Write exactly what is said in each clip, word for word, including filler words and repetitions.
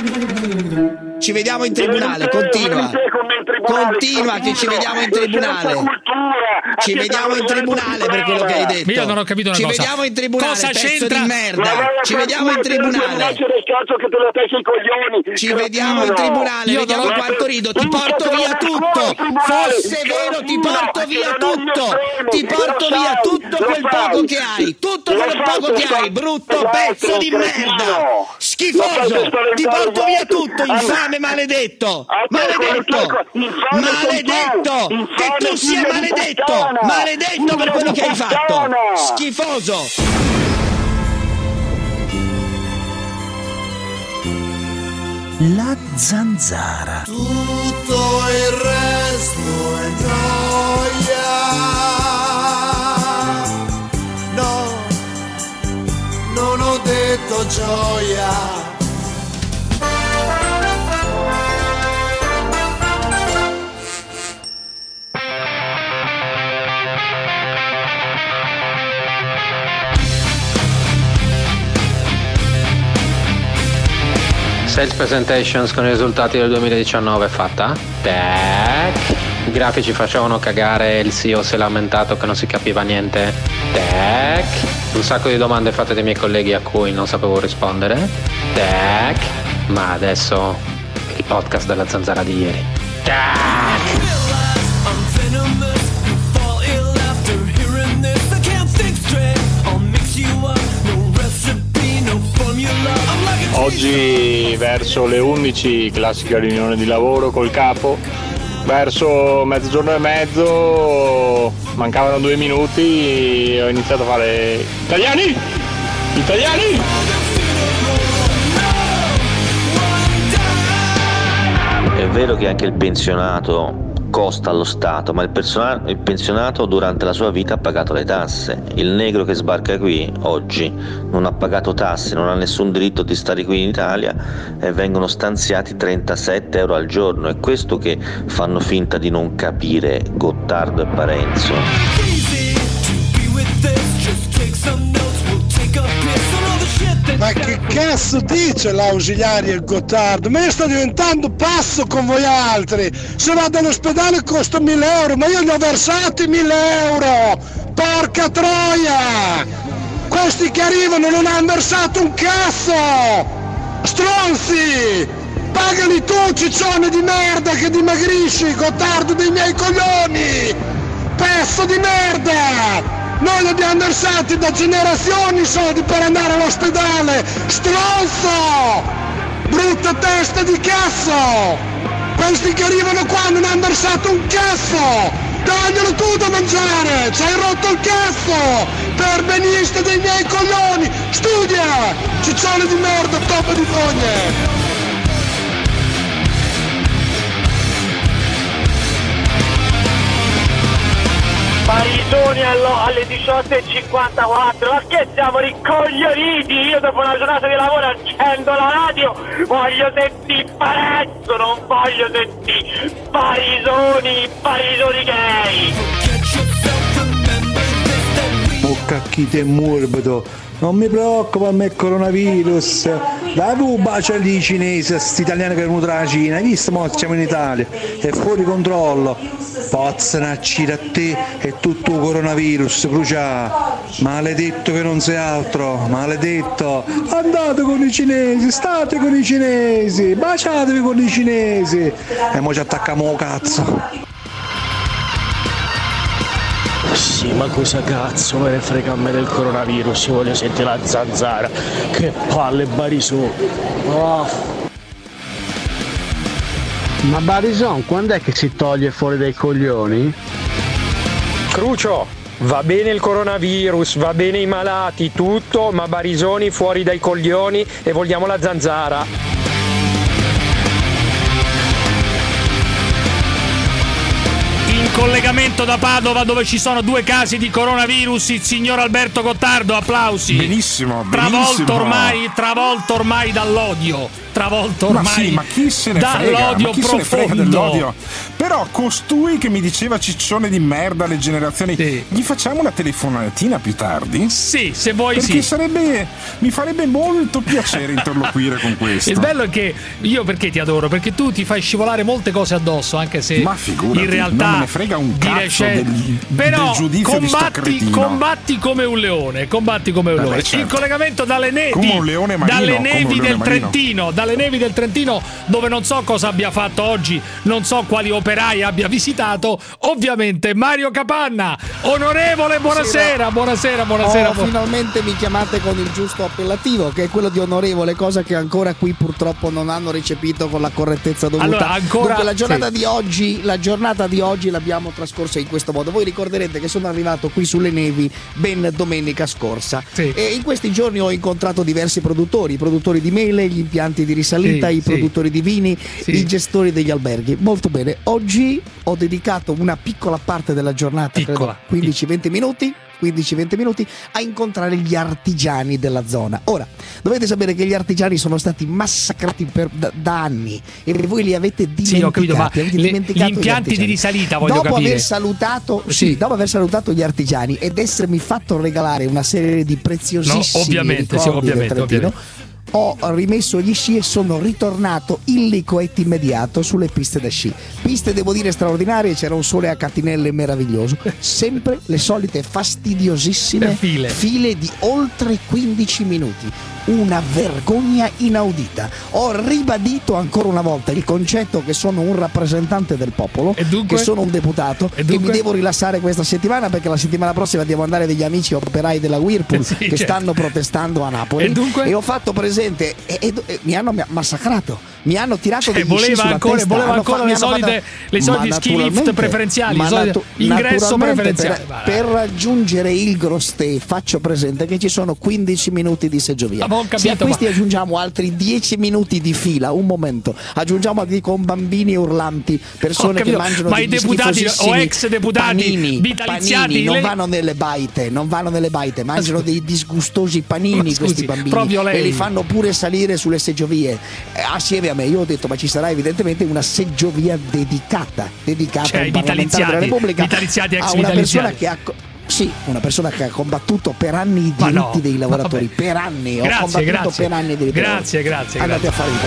Ci vediamo in tribunale, continua. Continua che ci vediamo in tribunale. Ci vediamo in tribunale per quello che hai detto. Io non ho capito una ci cosa. Ci vediamo in tribunale, cosa pezzo c'entra? di merda. Ci vediamo in tribunale. Ci vediamo in tribunale, Io vediamo non ho... quanto rido. Ti porto via tutto. Fosse vero, ti porto via tutto. Ti porto via tutto quel poco che hai. Tutto quel poco che hai, brutto pezzo di merda. Schifoso. Ti porto via tutto, infame maledetto. Maledetto. Maledetto. Che tu sia maledetto. Maledetto per quello che hai fatto. Schifoso. La zanzara. Tutto il resto è gioia. No, non ho detto gioia. Sales presentations con i risultati del duemiladiciannove fatta? Tac. I grafici facevano cagare, il C E O si è lamentato che non si capiva niente. Tac. Un sacco di domande fatte dai miei colleghi a cui non sapevo rispondere. Tac. Ma adesso il podcast della zanzara di ieri. Tac. Oggi verso le undici, classica riunione di lavoro col capo, verso mezzogiorno e mezzo, mancavano due minuti, ho iniziato a fare italiani! Italiani! È vero che anche il pensionato costa allo Stato, ma il, persona- il pensionato durante la sua vita ha pagato le tasse. Il negro che sbarca qui oggi non ha pagato tasse, non ha nessun diritto di stare qui in Italia e vengono stanziati trentasette euro al giorno. È questo che fanno finta di non capire Gottardo e Parenzo. Ma che cazzo dice l'ausiliario il Gottardo? Ma io sto diventando pazzo con voi altri. Se vado all'ospedale costa mille euro, ma io ne ho versati mille euro. Porca troia! Questi che arrivano non hanno versato un cazzo! Stronzi! Pagali tu, ciccione di merda che dimagrisci, Gottardo dei miei coglioni! Pezzo di merda! Noi abbiamo versati da generazioni i soldi per andare all'ospedale! Stronzo! Brutta testa di cazzo! Questi che arrivano qua non hanno versato un cazzo! Daglielo tu da mangiare! Ci hai rotto il cazzo! Perbenista dei miei coglioni! Studia! Ciccione di merda, topo di fogne! Parisoni alle diciotto e cinquantaquattro, ma che siamo ricoglioniti? Io dopo una giornata di lavoro accendo la radio, voglio sentire Parenzo, non voglio sentire Parisoni, Parisoni gay. Oh cacchite morbido, non mi preoccupa a me il coronavirus. Dai tu bacia lì cinese, sti italiani che è venuto dalla Cina, hai visto mo siamo in Italia, è fuori controllo. Pozzano a cire a te e tutto il coronavirus, crucia. Maledetto che non sei altro, maledetto. Andate con i cinesi, state con i cinesi, baciatevi con i cinesi. E mo ci attacchiamo cazzo. Sì, ma cosa cazzo me ne frega a me del coronavirus? Io voglio sentire la zanzara. Che palle Barisò. Oh. Ma Barison, quando è che si toglie fuori dai coglioni? Crucio, va bene il coronavirus, va bene i malati, tutto, ma Barisoni fuori dai coglioni e vogliamo la zanzara. In collegamento da Padova dove ci sono due casi di coronavirus, il signor Alberto Gottardo, applausi. Benissimo, benissimo. Travolto ormai, travolto ormai dall'odio, travolto ormai ma sì, ma chi se ne dall'odio frega, ma chi profondo. se ne frega dell'odio? Però costui che mi diceva ciccione di merda alle generazioni, sì. Gli facciamo una telefonatina più tardi? Sì, se vuoi. Perché sì. sarebbe, mi farebbe molto piacere interloquire con questo. Il bello è che io perché ti adoro? Perché tu ti fai scivolare molte cose addosso, anche se ma figurati, in realtà non me ne frega un cazzo recente, del, però del giudizio combatti, di sto cretino. combatti come un leone, combatti come un leone. Beh, certo. Il collegamento dalle nevi, come un leone marino, dalle nevi del marino. Trentino, dalle nevi del Trentino, dove non so cosa abbia fatto oggi, non so quali operai abbia visitato, ovviamente Mario Capanna. Onorevole, buonasera, buonasera, buonasera. Oh, finalmente mi chiamate con il giusto appellativo, che è quello di onorevole, cosa che ancora qui purtroppo non hanno recepito con la correttezza dovuta. Allora, ancora Dunque, la giornata sì. di oggi, la giornata di oggi l'abbiamo trascorsa in questo modo. Voi ricorderete che sono arrivato qui sulle nevi ben domenica scorsa, sì. E in questi giorni ho incontrato diversi produttori, i produttori di mele, gli impianti di risalita, sì, i produttori sì. di vini, sì. i gestori degli alberghi. Molto bene. Oggi ho dedicato una piccola parte della giornata, piccola, quindici venti minuti quindici venti minuti a incontrare gli artigiani della zona. Ora, dovete sapere che gli artigiani sono stati massacrati per, da, da anni e voi li avete dimenticati. Sì, ho capito, ma avete le, dimenticato gli impianti di risalita, voglio dopo capire. Aver salutato, sì. Sì, dopo aver salutato gli artigiani ed essermi fatto regalare una serie di preziosissimi no, ovviamente, sì, ovviamente, ovviamente. Ho rimesso gli sci e sono ritornato illico e immediato sulle piste da sci. Piste, devo dire, straordinarie, c'era un sole a catinelle meraviglioso. Sempre le solite fastidiosissime file, file di oltre quindici minuti. Una vergogna inaudita. Ho ribadito ancora una volta il concetto che sono un rappresentante del popolo, e dunque? che sono un deputato, e che mi devo rilassare questa settimana perché la settimana prossima devo andare degli amici operai della Whirlpool sì, che certo. stanno protestando a Napoli. E dunque? E ho fatto presente e, e, e mi hanno massacrato. Mi hanno tirato cioè, degli voleva sci sulla ancora, testa. voleva hanno ancora fa, le solite, fatto... le solite ski lift preferenziali, ma solite... natu- ingresso preferenziale. Per, per raggiungere il Grostè faccio presente che ci sono quindici minuti di seggiovia. Ma ho capito, Se a questi ma... aggiungiamo altri dieci minuti di fila, un momento, aggiungiamo con bambini urlanti, persone che mangiano ma degli i deputati o ex deputati panini, vitaliziati panini, non le... vanno nelle baite, non vanno nelle baite, mangiano dei disgustosi panini scusi, questi bambini proprio lei. e li fanno pure salire sulle seggiovie eh, assieme a me. Io ho detto ma ci sarà evidentemente una seggiovia dedicata dedicata cioè, a un parlamentare della Repubblica, vitaliziati, ex a una persona vitaliziati. che ha Sì, una persona che ha combattuto per anni i diritti no, dei lavoratori, per anni, grazie, ho combattuto grazie, per anni i diritti grazie, grazie, andate grazie. a fare il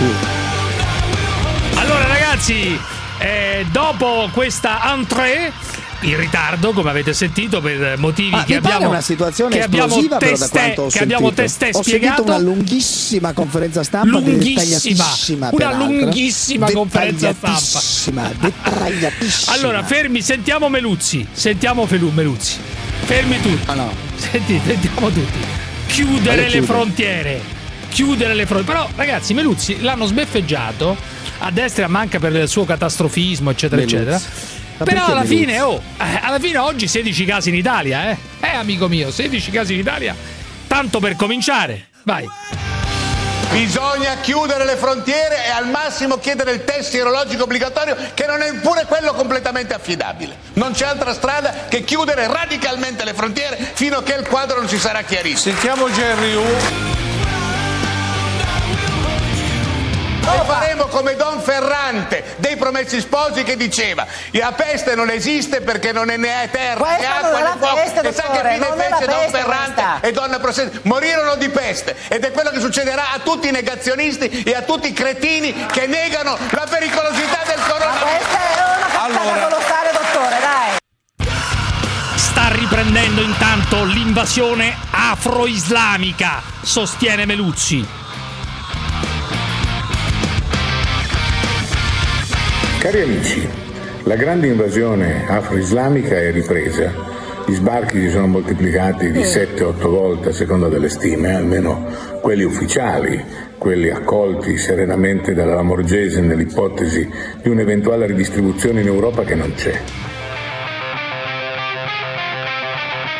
culo. Allora ragazzi, eh, dopo questa entrée in ritardo, come avete sentito, per motivi ah, che abbiamo una situazione che abbiamo esplosiva, teste, però, da quanto ho che abbiamo sentito. testé ho spiegato. Ho una lunghissima conferenza stampa, lunghissima, una lunghissima conferenza stampa, dettagliatissima. Allora, fermi, sentiamo Meluzzi, sentiamo Felu, Meluzzi. Fermi tutti. Ah, no. Senti, sentiamo tutti. Chiudere le frontiere. Chiudere le frontiere. Però, ragazzi, Meluzzi l'hanno sbeffeggiato a destra e a manca per il suo catastrofismo, eccetera, Meluzzi. eccetera. Ma però alla fine, oh, eh, alla fine oggi sedici casi in Italia, eh? Eh, amico mio, sedici casi in Italia. Tanto per cominciare. Vai. Bisogna chiudere le frontiere e al massimo chiedere il test sierologico obbligatorio, che non è neppure quello completamente affidabile. Non c'è altra strada che chiudere radicalmente le frontiere fino a che il quadro non ci sarà chiarissimo. Sentiamo Jerry U. E faremo come Don Ferrante dei Promessi Sposi, che diceva: la peste non esiste perché non è né terra né acqua né fuoco. E sa che fine fece Don Ferrante e Donna Prosetti? Morirono di peste, ed è quello che succederà a tutti i negazionisti e a tutti i cretini che negano la pericolosità del coronavirus. Ma questa è una cazzata allora... colossale, dottore, dai. Sta riprendendo intanto l'invasione afro-islamica, sostiene Meluzzi. Cari amici, la grande invasione afro-islamica è ripresa. Gli sbarchi si sono moltiplicati di sette otto volte a seconda delle stime, almeno quelli ufficiali, quelli accolti serenamente dalla Lamorgese nell'ipotesi di un'eventuale ridistribuzione in Europa che non c'è.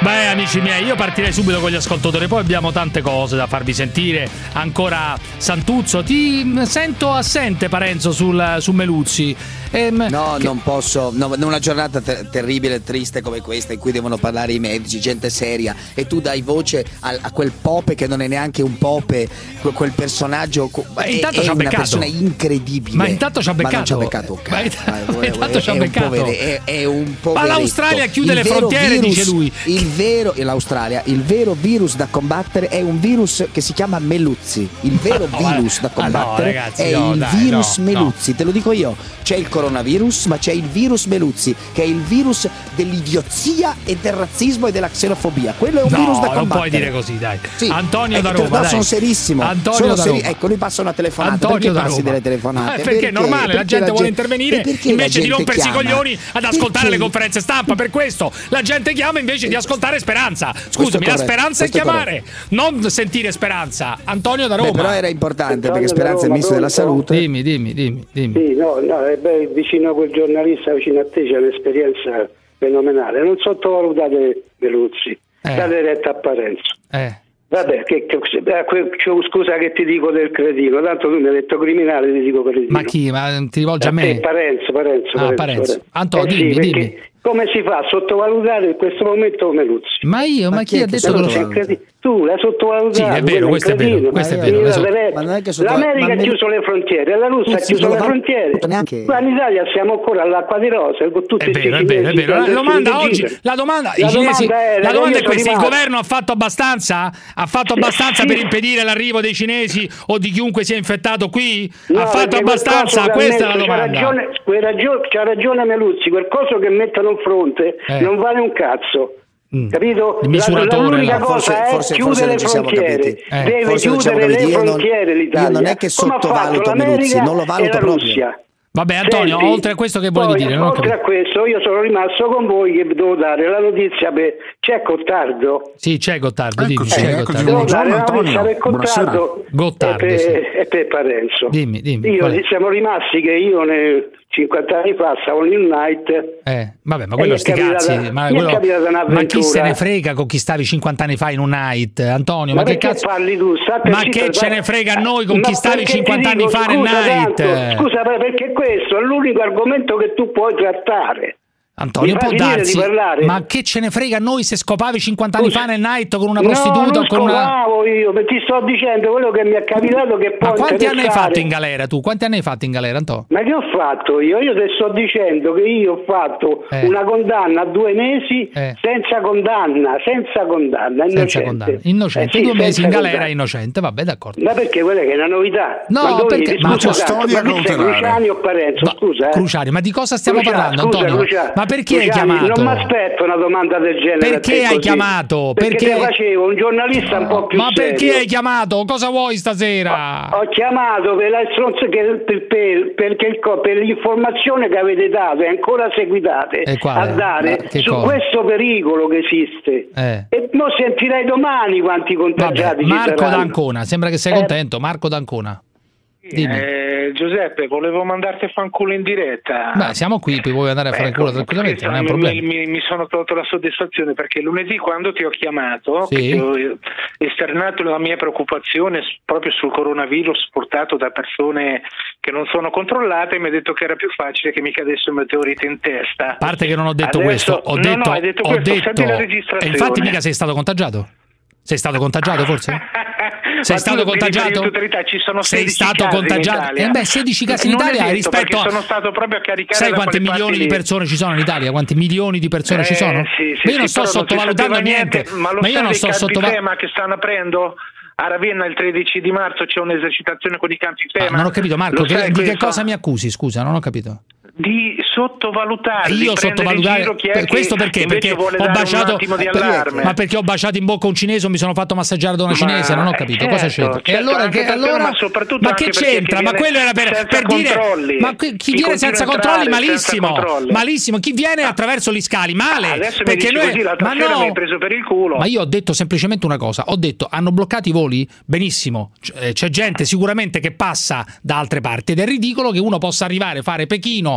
Beh, amici miei, io partirei subito con gli ascoltatori, poi abbiamo tante cose da farvi sentire. Ancora Santuzzo, ti sento assente, Parenzo, sul, su Meluzzi. Ehm, no, che... non posso. No, in una giornata ter- terribile e triste come questa, in cui devono parlare i medici, gente seria, e tu dai voce a, a quel Pope che non è neanche un Pope, quel personaggio. Ma è, intanto è ci ha una beccato. persona incredibile. Ma intanto ci ha beccato. Ma non ci ha beccato un Ma, cazzo. ma intanto ci ha beccato. È, è un poveretto. Ma l'Australia chiude il le frontiere, virus, dice lui. Il vero, l'Australia, il vero virus da combattere è un virus che si chiama Meluzzi. Il vero no, virus da combattere no, ragazzi, è no, il dai, virus no, Meluzzi. no. Te lo dico io. C'è il coronavirus, ma c'è il virus Meluzzi, che è il virus dell'idiozia e del razzismo e della xenofobia. Quello è un no, virus da combattere. non puoi dire così, dai. Sì. Antonio eh, da Roma, no, dai. sono serissimo. Antonio sono da seri- Roma. Ecco, lui passa una telefonata. Antonio perché da passi Roma. delle telefonate? Eh, perché, perché è normale, perché la gente la vuole gente- intervenire perché invece la di gente rompersi i chiama? coglioni ad ascoltare Perché? le conferenze stampa. Per questo la gente chiama invece di ascoltare Speranza. Scusami, la corretto, speranza è questo è chiamare, non sentire Speranza. Antonio da Roma. Beh, però era importante Antonio perché Speranza da è il Roma, ministro della pronto? salute. Dimmi, dimmi, dimmi, dimmi. Sì, no, no, eh, beh, vicino a quel giornalista vicino a te c'è un'esperienza fenomenale. Non sottovalutate Meluzzi, Eh. date retta a Parenzo. Eh. Vabbè, che, che, eh, que- scusa che ti dico del cretino, tanto tu mi hai detto criminale, ti dico cretino. Ma chi? Ma ti rivolgi a me? te, Parenzo, Parenzo, Ah, Parenzo, Parenzo. Anto, Eh sì, dimmi, perché dimmi. come si fa a sottovalutare in questo momento Meluzzi? Ma io, ma, chi, ha detto che lo c'è il cretino? Tu l'hai sottovalutato. Sì, è vero, questo è vero, questo è vero. Adesso- Ma non è che sotto- L'America ma ha me- chiuso le frontiere, la Russia ha Tutti chiuso non le lo fa- frontiere. neanche- Ma in Italia siamo ancora all'acqua di rose con tutti È vero, è vero, è vero. La domanda oggi, la domanda, i cinesi, la domanda è questa: il governo ha fatto abbastanza? Ha fatto abbastanza per impedire l'arrivo dei cinesi o di chiunque sia infettato qui? Ha fatto abbastanza? Questa è la domanda. C'ha ragione, quel ragio- c'ha ragione Meluzzi, quel coso che mettono in fronte Eh. non vale un cazzo. Capito? Il misuratore, la, l'unica là. cosa Forse- è forse- chiudere forse non le ci siamo frontiere. capiti. Eh. Deve Forse non ci siamo chiudere capiti. le Io non- frontiere l'Italia. io non è che Come ha fatto sottovaluto l'America Meluzzi, non lo e valuto la proprio. Russia. Vabbè, Antonio, Senti, oltre a questo che volevi poi, dire? Non ho oltre a capito. questo, io sono rimasto con voi che devo dare la notizia per c'è Cottardo. Sì, c'è Gottardo, dimmi, Eccoci, c'è eccoci. Gottardo. Devo Buongiorno, dare la Antonio. notizia per Cottardo Gottardo, e per, sì. e per Parenzo. Dimmi, dimmi. Io qual è? siamo rimasti che io ne cinquanta anni fa stavo in Night. Eh, vabbè, ma E quello mi è sti capitata- cazzi. Ma, mi è quello- capitata ma chi un'avventura. se ne frega con chi stavi cinquanta anni fa in un night, Antonio? Ma, Ma che perché cazzo? parli tu? State Ma zitto, che ce dai. ne frega a noi con Ma chi stavi perché cinquanta ti anni dico, fa nel scusa, night? tanto, scusa, perché questo è l'unico argomento che tu puoi trattare. Antonio, Mi può fai finire darsi, di parlare? ma che ce ne frega a noi se scopavi cinquanta anni Scusa. fa nel night con una No, prostituta non o con una... scopavo io, ma ti sto dicendo quello che mi è capitato che Ma può quanti anni hai interessare. fatto in galera tu? Quanti anni hai fatto in galera, Antonio? Ma che ho fatto io? Io ti sto dicendo che io ho fatto Eh. una condanna a due mesi Eh. senza condanna, senza condanna, innocente. Senza condanna. Innocente, Eh sì, due mesi in senza galera condanna. innocente, vabbè, d'accordo. Ma perché quella che è una novità? No, ma dove perché- vivi? ma Scusa, custodia ma chi sei, cautelare. Cruciani o Parenzo? Scusa, eh. Cruciani, ma di cosa stiamo Cruciani, parlando, scusa, Antonio? Cruciani, Ma perché hai Cruciani, chiamato? Non mi aspetto una domanda del genere. Perché a te hai così. chiamato? Perché Perché- te facevo un giornalista un po' più Ma perché serio. hai chiamato? Cosa vuoi stasera? Ho chiamato per, la stronza che, per, per, perché il co- per l'informazione che avete dato e ancora seguitate E quale? a dare Ma che su cosa? questo pericolo che esiste. Eh. E mo sentirai domani quanti contagiati Vabbè, ci Marco saranno. d'Ancona, sembra che sei Eh. contento. Marco d'Ancona. Dimmi. Eh, Giuseppe, volevo mandarti a fanculo in diretta. Beh, siamo qui, poi vuoi andare a fare il culo tranquillamente, non è un Mi- problema. Mi, mi sono tolto la soddisfazione perché lunedì quando ti ho chiamato, Sì. che ti ho esternato la mia preoccupazione s- proprio sul coronavirus portato da persone che non sono controllate, mi hai detto che era più facile che mi cadesse un meteorite in testa. A parte che non ho detto Adesso- questo, ho no, detto, no, hai detto ho questo, detto, senti la e registrazione. infatti mica sei stato contagiato? Sei stato contagiato forse? Sei Ma stato tu, quindi, contagiato? per tutta verità, ci sono Sei sedici stato casi contagiato? in Italia. Eh beh, sedici casi in Non è Italia detto, rispetto perché a... sono stato proprio a caricare Sai da quanti quelle milioni parti di lì. persone ci sono in Italia? Quanti milioni di persone ci Eh, sono? sì, sì, ma io non sì, sto però non si sottovalutando sapeva niente. Ma lo Ma io sai non dei sto campi sottovalutando. tema che stanno aprendo? A Ravenna il tredici di marzo c'è un'esercitazione con i campi tema. Non ho capito, Marco, Lo che- sai di che questo? cosa mi accusi? Scusa, non ho capito. Di sottovalutare, Io di prendere sottovalutare in giro chi è per- che questo perché? invece Perché vuole ho dare baciato un attimo di per- allarme. ma perché ho baciato in bocca un cinese o mi sono fatto massaggiare da una Ma- cinese? Non ho capito, certo, cosa c'entra? certo, e allora, anche che, perché- allora ma soprattutto ma anche che perché c'entra? chi Ma viene quello era per, senza per dire controlli. ma qui- chi Chi viene continua senza a controlli entrare senza malissimo. controlli. Malissimo, chi viene attraverso gli scali male. Adesso mi perché dici noi così, l'altra ma sera no. mi hai preso per il culo. Ma io ho detto semplicemente una cosa, ho detto hanno bloccato i voli? Benissimo. C- eh, c'è gente sicuramente che passa da altre parti ed è ridicolo che uno possa arrivare, fare Pechino,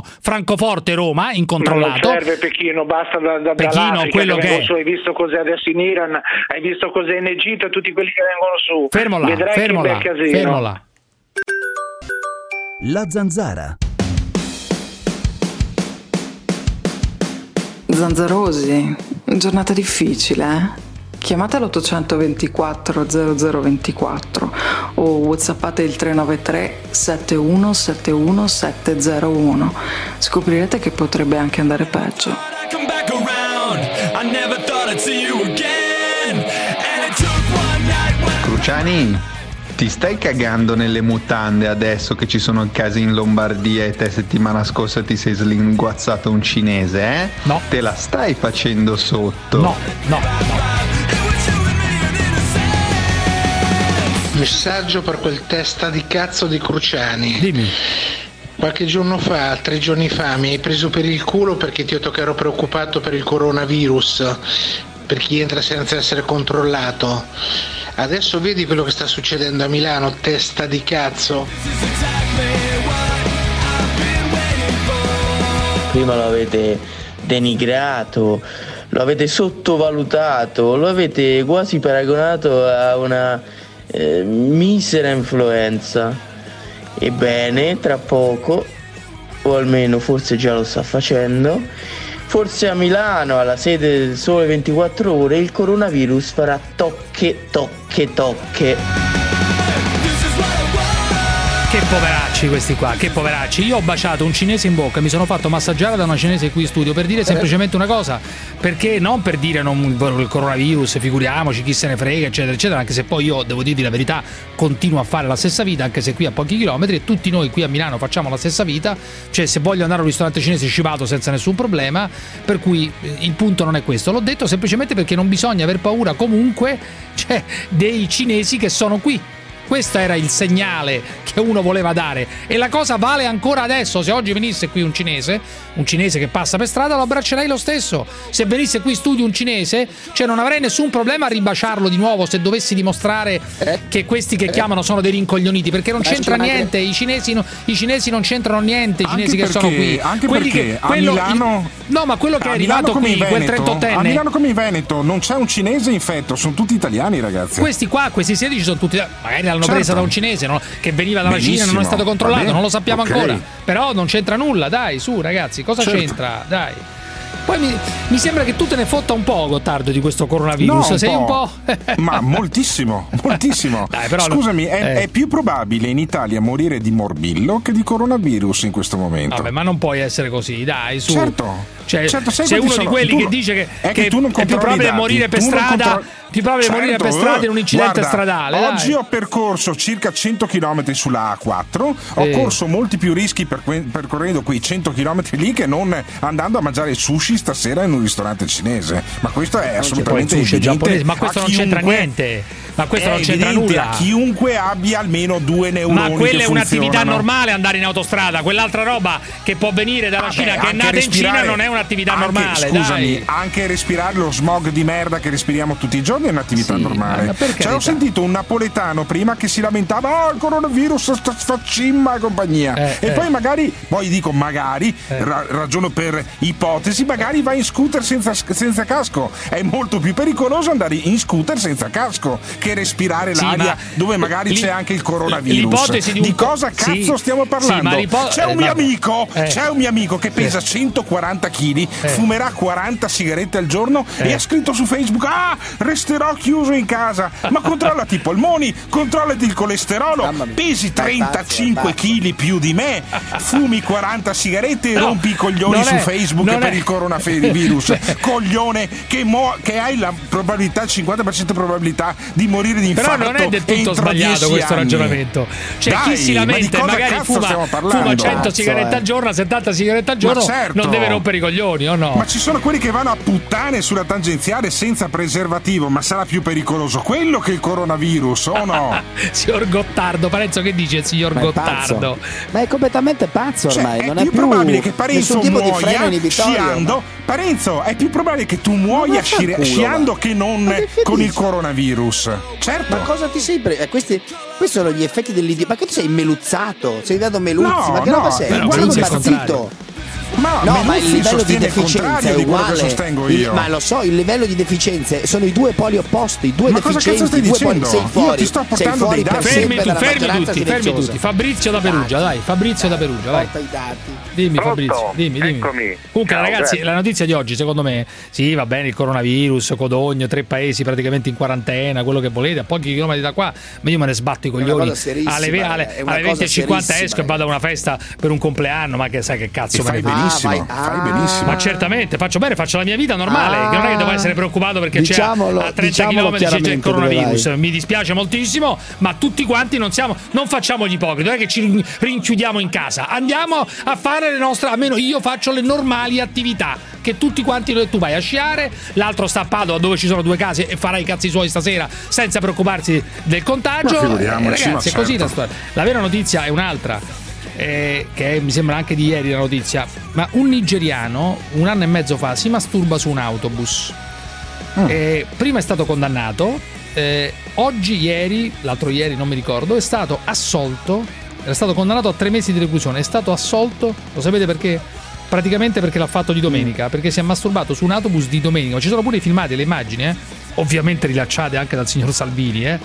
Francoforte-Roma incontrollato. Ma non serve Pechino, basta da, da, Pechino, quello che su, hai visto cos'è adesso in Iran, hai visto cos'è in Egitto, tutti quelli che vengono su. Fermo là, vedrai fermo che là, bel casino. fermo là. La Zanzara. Zanzarosi, giornata difficile, eh? Chiamate l'ottocento ventiquattro zero zero ventiquattro o whatsappate il tre nove tre sette uno sette uno sette zero uno. Scoprirete che potrebbe anche andare peggio. Cruciani, ti stai cagando nelle mutande adesso che ci sono casi in Lombardia e te settimana scorsa ti sei slinguazzato un cinese, eh? No. Te la stai facendo sotto? No, no, no. Messaggio per quel testa di cazzo di Cruciani. Dimmi. Qualche giorno fa, tre giorni fa, mi hai preso per il culo perché ti ho detto che ero preoccupato per il coronavirus, per chi entra senza essere controllato. Adesso vedi quello che sta succedendo a Milano, testa di cazzo. Prima lo avete denigrato, lo avete sottovalutato, lo avete quasi paragonato a una eh, misera influenza. Ebbene, tra poco, o almeno forse già lo sta facendo, forse a Milano, alla sede del Sole ventiquattro Ore, il coronavirus farà tocche, tocche, tocche. Che poveracci questi qua, che poveracci. Io ho baciato un cinese in bocca, mi sono fatto massaggiare da una cinese qui in studio per dire semplicemente una cosa, perché non per dire non, il coronavirus, figuriamoci, chi se ne frega, eccetera, eccetera, anche se poi io, devo dirvi la verità, continuo a fare la stessa vita, anche se qui a pochi chilometri, e tutti noi qui a Milano facciamo la stessa vita, cioè se voglio andare a un ristorante cinese ci vado senza nessun problema, per cui il punto non è questo. L'ho detto semplicemente perché non bisogna aver paura comunque, cioè, dei cinesi che sono qui. Questo era il segnale che uno voleva dare, e la cosa vale ancora adesso. Se oggi venisse qui un cinese, un cinese che passa per strada, lo abbraccerei lo stesso. Se venisse qui in studio un cinese, cioè non avrei nessun problema a ribaciarlo di nuovo se dovessi dimostrare eh? che questi che eh? chiamano sono dei rincoglioniti, perché non c'entra niente, i cinesi, no, i cinesi non c'entrano niente, i cinesi anche che perché, sono qui. Anche Quelli perché che, a quello, Milano... il, no, ma quello che è arrivato qui, Veneto, quel trentottenne... A Milano come in Veneto non c'è un cinese infetto, sono tutti italiani, ragazzi. Questi qua, questi sedici sono tutti... Magari l'hanno certo. presa da un cinese, no? Che veniva dalla Benissimo. Cina, non è stato controllato, Vabbè. non lo sappiamo Okay. ancora, però non c'entra nulla, dai, su ragazzi, cosa Certo. c'entra, dai. Poi mi, mi sembra che tu te ne fotta un po', Gottardo, di questo coronavirus. No, un sei po'. un po'. Ma moltissimo, moltissimo. Dai, però Scusami, no, è, eh. è più probabile in Italia morire di morbillo che di coronavirus in questo momento. Vabbè, ma non puoi essere così, dai, su. Certo. Cioè, Certo, sai sei uno quanti di sono? quelli Tu che no- dice che, è che che tu non è più controlli probabile i dati, morire per tu non strada. controlli- Più probabile Certo, morire per strada in un incidente guarda, stradale. Oggi dai. ho percorso circa cento chilometri sulla A quattro, ho Sì. corso molti più rischi per que- percorrendo quei cento chilometri lì che non andando a mangiare sushi stasera in un ristorante cinese. Ma questo è assolutamente Poi il sushi evidente giapponese, ma questo a non c'entra chiunque- niente. Ma questo è non c'entra evidente nulla. a chiunque abbia almeno due neuroni. Ma quella che è un'attività funzionano. normale, andare in autostrada. Quell'altra roba che può venire dalla Vabbè, Cina, che è anche nata in respirare- Cina, non è un'attività anche- normale. Scusami, dai. anche respirare lo smog di merda che respiriamo tutti i giorni è un'attività Sì, normale. ma per Cioè, carità. ho sentito un napoletano prima che si lamentava: oh, il coronavirus sta sfaccimma e compagnia. Eh, e eh. poi magari, poi dico magari, Eh. ra- ragiono per ipotesi, magari vai in scooter senza, senza casco. È molto più pericoloso andare in scooter senza casco che respirare Sì, l'aria ma dove magari l'i- c'è anche il coronavirus. l'ipotesi di un co- cosa cazzo sì, stiamo sì, parlando? ma l'ipo- c'è un eh, mio vabbè. amico, Eh. c'è un mio amico che pesa Eh. centoquaranta chili, fumerà quaranta sigarette al giorno Eh. e ha scritto su Facebook: ah, resterò chiuso in casa. Ma controllati i polmoni, controllati il colesterolo, pesi trentacinque chili più di me, fumi quaranta sigarette e No, rompi i coglioni non su è- Facebook non per è- il coronavirus. Coglione che, mo- che hai la probabilità, il cinquanta per cento probabilità di morire di Però infarto non è del tutto entro sbagliato dieci questo anni. ragionamento. Cioè, Dai, chi si ma di lamenta e cosa magari cazzo fuma, stiamo parlando? fuma cento Cazzo, sigarette eh. al giorno, settanta sigarette al Ma giorno, certo. non deve rompere i coglioni, o no? Ma ci sono quelli che vanno a puttane sulla tangenziale senza preservativo, ma sarà più pericoloso quello che il coronavirus, o no? Signor Gottardo, Parenzo, che dice il signor Ma è pazzo. Gottardo? Ma è completamente pazzo ormai, Cioè, non è più probabile che Parenzo nessun tipo di muoia freno inibitorio. sciando. Parenzo, è più probabile che tu muoia vaffanculo, sci- sciando va. che non Ma che- che con dici? il coronavirus. Certo. Ma cosa ti sei preso? Questi, questi sono gli effetti dell'idio. Ma che tu sei meluzzato? Sei diventato meluzzi? No, ma che no, roba sei? però Sei Meluzzi è il impazzito? Ma no, ma il Meluzzi livello di sostiene il deficienza contrario è di quello che uguale. sostengo Il- io. ma lo so, il livello di deficienze sono i due poli opposti, i due Ma cosa deficienti, cazzo stai i due poli, dicendo? sei Io fuori, ti sto sei portando fuori dei per dati. Fermi, sempre tu, dalla fermi maggioranza tutti, fermi silenziosa. tutti. Fabrizio da Perugia, dai, Fabrizio da Perugia, vai. Porta i dati. Dimmi Pronto? Fabrizio, dimmi, dimmi. Eccomi. Comunque Ciao, ragazzi, grazie. la notizia di oggi secondo me, sì va bene il coronavirus, Codogno, tre paesi praticamente in quarantena, quello che volete, a pochi chilometri da qua, ma io me ne sbatto i una coglioni cosa serissima, alle, ve- alle, è una alle cosa venti e cinquanta serissima, esco e vado a una festa per un compleanno, ma che sai che cazzo E me fai ne frega. benissimo, Ah, vai- fai ah. benissimo. Ma certamente, faccio bene, faccio la mia vita normale, Ah. che non è che devo essere preoccupato perché Diciamolo- c'è a trenta diciamolo chilometri c'è il chiaramente dove coronavirus. vai. Mi dispiace moltissimo, ma tutti quanti non siamo, non facciamo gli ipocriti, non è che ci rinchiudiamo in casa, andiamo a fare le nostre, almeno io faccio le normali attività che tutti quanti noi, tu vai a sciare, l'altro sta a Padova dove ci sono due case e farà i cazzi suoi stasera senza preoccuparsi del contagio. Ma figuriamoci, Eh, ma ragazzi, è così certo. la storia. La vera notizia è un'altra. eh, che è- mi sembra anche di ieri la notizia, ma un nigeriano un anno e mezzo fa si masturba su un autobus. Eh, prima è stato condannato, eh, oggi, ieri, l'altro ieri non mi ricordo, è stato assolto, è stato condannato a tre mesi di reclusione, è stato assolto, lo sapete perché? Praticamente perché l'ha fatto di domenica, perché si è masturbato su un autobus di domenica, ci sono pure i filmati e le immagini, eh, ovviamente rilasciate anche dal signor Salvini, eh,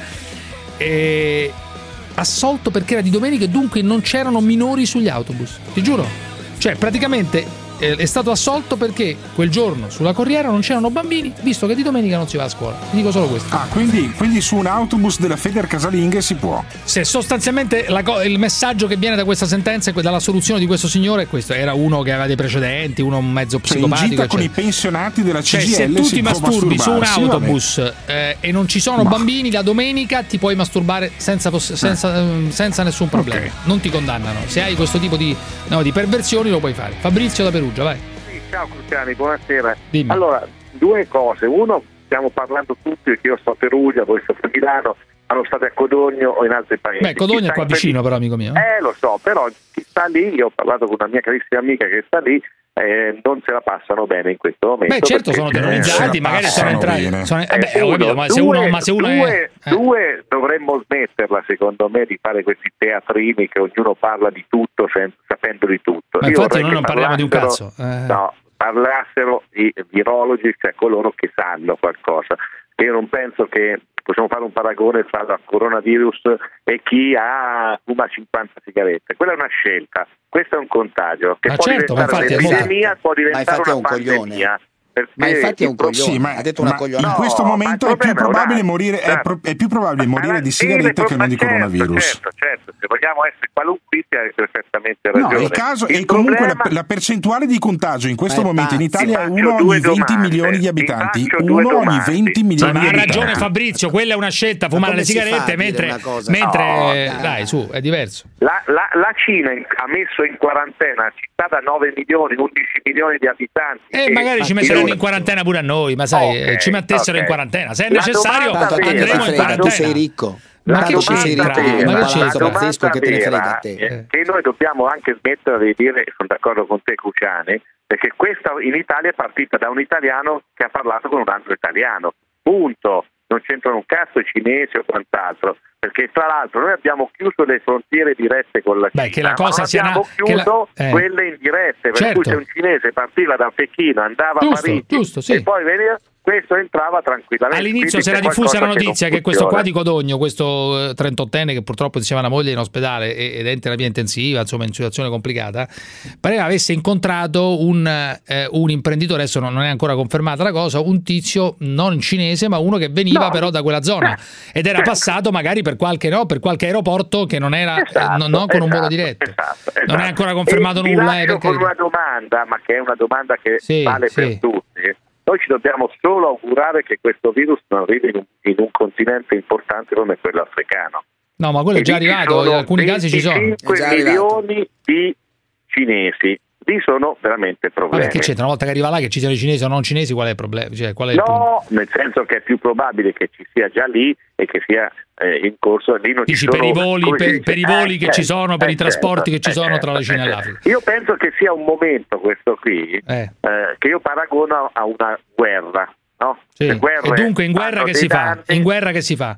e assolto perché era di domenica e dunque non c'erano minori sugli autobus, ti giuro, cioè praticamente eh, è stato assolto perché quel giorno sulla Corriera non c'erano bambini, visto che di domenica non si va a scuola. Ti dico solo questo. Ah, quindi, quindi su un autobus della Feder Casalinghe si può. Se sostanzialmente la co- il messaggio che viene da questa sentenza e que- dalla soluzione di questo signore è questo: era uno che aveva dei precedenti, uno mezzo Cioè, in psicopatico, gita con i eccetera. pensionati della C Cioè, G I L se tu si ti può masturbi su un masturbarsi, vabbè. autobus eh, e non ci sono Ma- bambini, la domenica ti puoi masturbare senza, poss- senza, ehm, senza nessun problema. Ok. Non ti condannano. Se hai questo tipo di, no, di perversioni lo puoi fare. Fabrizio da Perugia, vai. Ciao Cruciani, buonasera. Dimmi. Allora, due cose. Uno, stiamo parlando tutti perché io sto a Perugia, voi state a Milano, hanno state a Codogno o in altri paesi. Beh, Codogno Chi è sta qua in vicino, però, amico mio. Eh, lo so, però chi sta lì, io ho parlato con una mia carissima amica che sta lì, eh, non se la passano bene in questo momento. Beh, certo, perché sono c'è- terrorizzati, eh, magari se sono la entrati. passano Sono, eh, Eh, beh, ho uno, capito, ma se due, uno, ma se uno due, è. eh. due dovremmo smetterla, secondo me, di fare questi teatrini che ognuno parla di tutto sen- sapendo di tutto. Ma Io infatti vorrei noi che non parliamo di un parlassero- cazzo. Eh. No, parlassero i virologi, cioè coloro che sanno qualcosa. Io non penso che possiamo fare un paragone tra il coronavirus e chi ha fuma cinquanta sigarette. Quella è una scelta, questo è un contagio che Ma può certo, ma diventare infatti è un'epidemia, molto- può ma diventare infatti è una un coglione. pandemia. Perché Ma infatti è un il pro- coglione. Sì, ma, ha detto una ma coglione. in questo No, momento ma è il più problema è probabile un morire, è, altro. pro- è più probabile Ma morire la- di sì, sigarette le- che non di ma certo, coronavirus. Certo, certo, se vogliamo essere qualunquisti hai perfettamente No, ragione. il caso Il è comunque problema- la, la percentuale di contagio in questo Ma è momento in pazzo. Italia è Ti uno faccio ogni due venti domande, milioni di ti abitanti. faccio due Uno ogni domande. venti Sì, milioni ma di ha abitanti. ragione Fabrizio, quella è una scelta, fumare come le si fa a sigarette dire mentre, una cosa? mentre No, dai. dai. su, è diverso. La, la, la Cina in- ha messo in quarantena città da nove milioni, undici milioni di abitanti. E che- magari ci ma metteranno io- in quarantena pure a noi, ma sai, Ok, eh, ci mettessero ok. in quarantena. Se è La necessario, domanda Tanto a te vera- che andremo ti in frega, tu quarantena. sei ricco. Ma Tanto che tu sei c'entra? ricco, Ma un che palazzo c'entra? pazzesco che te ne frega a te. è che noi dobbiamo anche smettere di dire, sono d'accordo con te Cruciani, perché questa in Italia è partita da un italiano che ha parlato con un altro italiano. Punto. Non c'entrano un cazzo i cinesi o quant'altro, perché tra l'altro noi abbiamo chiuso le frontiere dirette con la Cina, Beh, che la cosa ma sia abbiamo una- che la- chiuso eh. quelle indirette, per Certo. cui se un cinese partiva da Pechino, andava Giusto, a Parigi giusto, sì. e poi veniva, questo entrava tranquillamente. All'inizio Quindi si era c'è diffusa la qualcosa notizia non che questo qua funziona. di Codogno, questo eh, trentottenne che purtroppo diceva la moglie in ospedale e- ed è in terapia intensiva, insomma in situazione complicata, pareva avesse incontrato un, eh, un imprenditore, adesso non non è ancora confermata la cosa, un tizio non cinese ma uno che veniva No. però da quella zona ed era Certo. passato magari per qualche, no, per qualche aeroporto che non era eh, Esatto, no- non con un volo esatto, diretto. esatto, Non è esatto. ancora confermato E vi nulla. Eh, lascio perché... con una domanda, ma che è una domanda che Sì, vale sì. per tutti. Noi ci dobbiamo solo augurare che questo virus non arrivi in un, in un continente importante come quello africano. No, ma quello è E già lì ci arrivato, sono in alcuni casi ci sono. venticinque È già arrivato. milioni di cinesi. Lì sono veramente problemi. Vabbè, che c'entra? Una volta che arriva là che ci siano i cinesi o non cinesi, qual è il problema? Cioè, qual è il punto? No, nel senso che è più probabile che ci sia già lì e che sia eh, in corso lì non Dici ci sono, per i voli, come si per, dice? per i voli Eh, che ci certo, sono, per eh, i trasporti certo, che ci eh, sono tra la certo, Cina e eh, l'Africa. Io penso che sia un momento questo qui Eh. eh, che io paragono a una guerra, no? Sì. Le guerre E dunque in guerra hanno che dei si fa? danni. In guerra che si fa?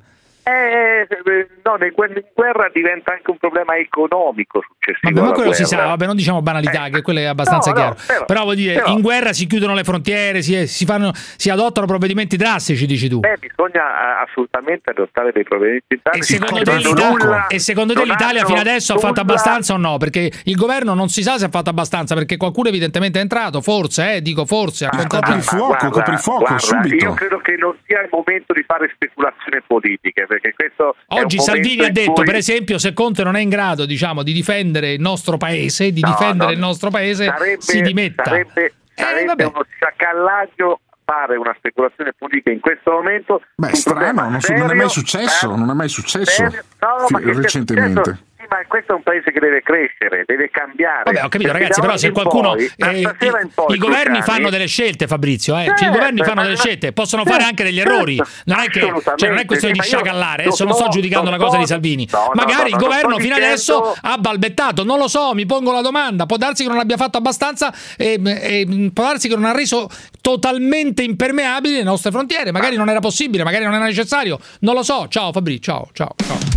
Eh, no, in guerra diventa anche un problema economico successivo. Vabbè, ma quello guerra. si sa, vabbè, non diciamo banalità, eh. che quello è abbastanza no, chiaro. No, però, però vuol dire, però, in guerra si chiudono le frontiere, si, si, fanno, si adottano provvedimenti drastici, dici tu. Eh, bisogna assolutamente adottare dei provvedimenti drastici. E secondo te l'Italia, e secondo te l'Italia fino adesso ha fatto abbastanza o no? Perché il governo non si sa se ha fatto abbastanza, perché qualcuno evidentemente è entrato, forse, eh, dico forse, a copri fuoco, copri fuoco subito. Io credo che non sia il momento di fare speculazioni politiche, perché questo oggi Salvini ha detto, cui... per esempio, se Conte non è in grado, diciamo, di difendere il nostro paese, di no, difendere no, il nostro paese, sarebbe, si dimetta. Sarebbe, sarebbe eh, uno sciacallaggio fare una speculazione politica in questo momento. Beh, strano, non, serio, non è mai successo, non è mai successo no, ma recentemente. Successo, ma questo è un paese che deve crescere, deve cambiare. Vabbè, ho capito, ragazzi, però se qualcuno poi, eh, i, poi, i governi fanno delle scelte, Fabrizio, eh. Certo, i governi fanno delle scelte, possono certo, fare anche degli errori. Non è che cioè, non è questione di sciacallare, adesso non sto giudicando la cosa di Salvini. No, magari no, no, il governo fino adesso ha balbettato, non lo so, mi pongo la domanda, può darsi che non abbia fatto abbastanza e, e può darsi che non ha reso totalmente impermeabili le nostre frontiere, magari non era possibile, magari non era necessario, non lo so. Ciao Fabrizio, ciao, ciao, ciao.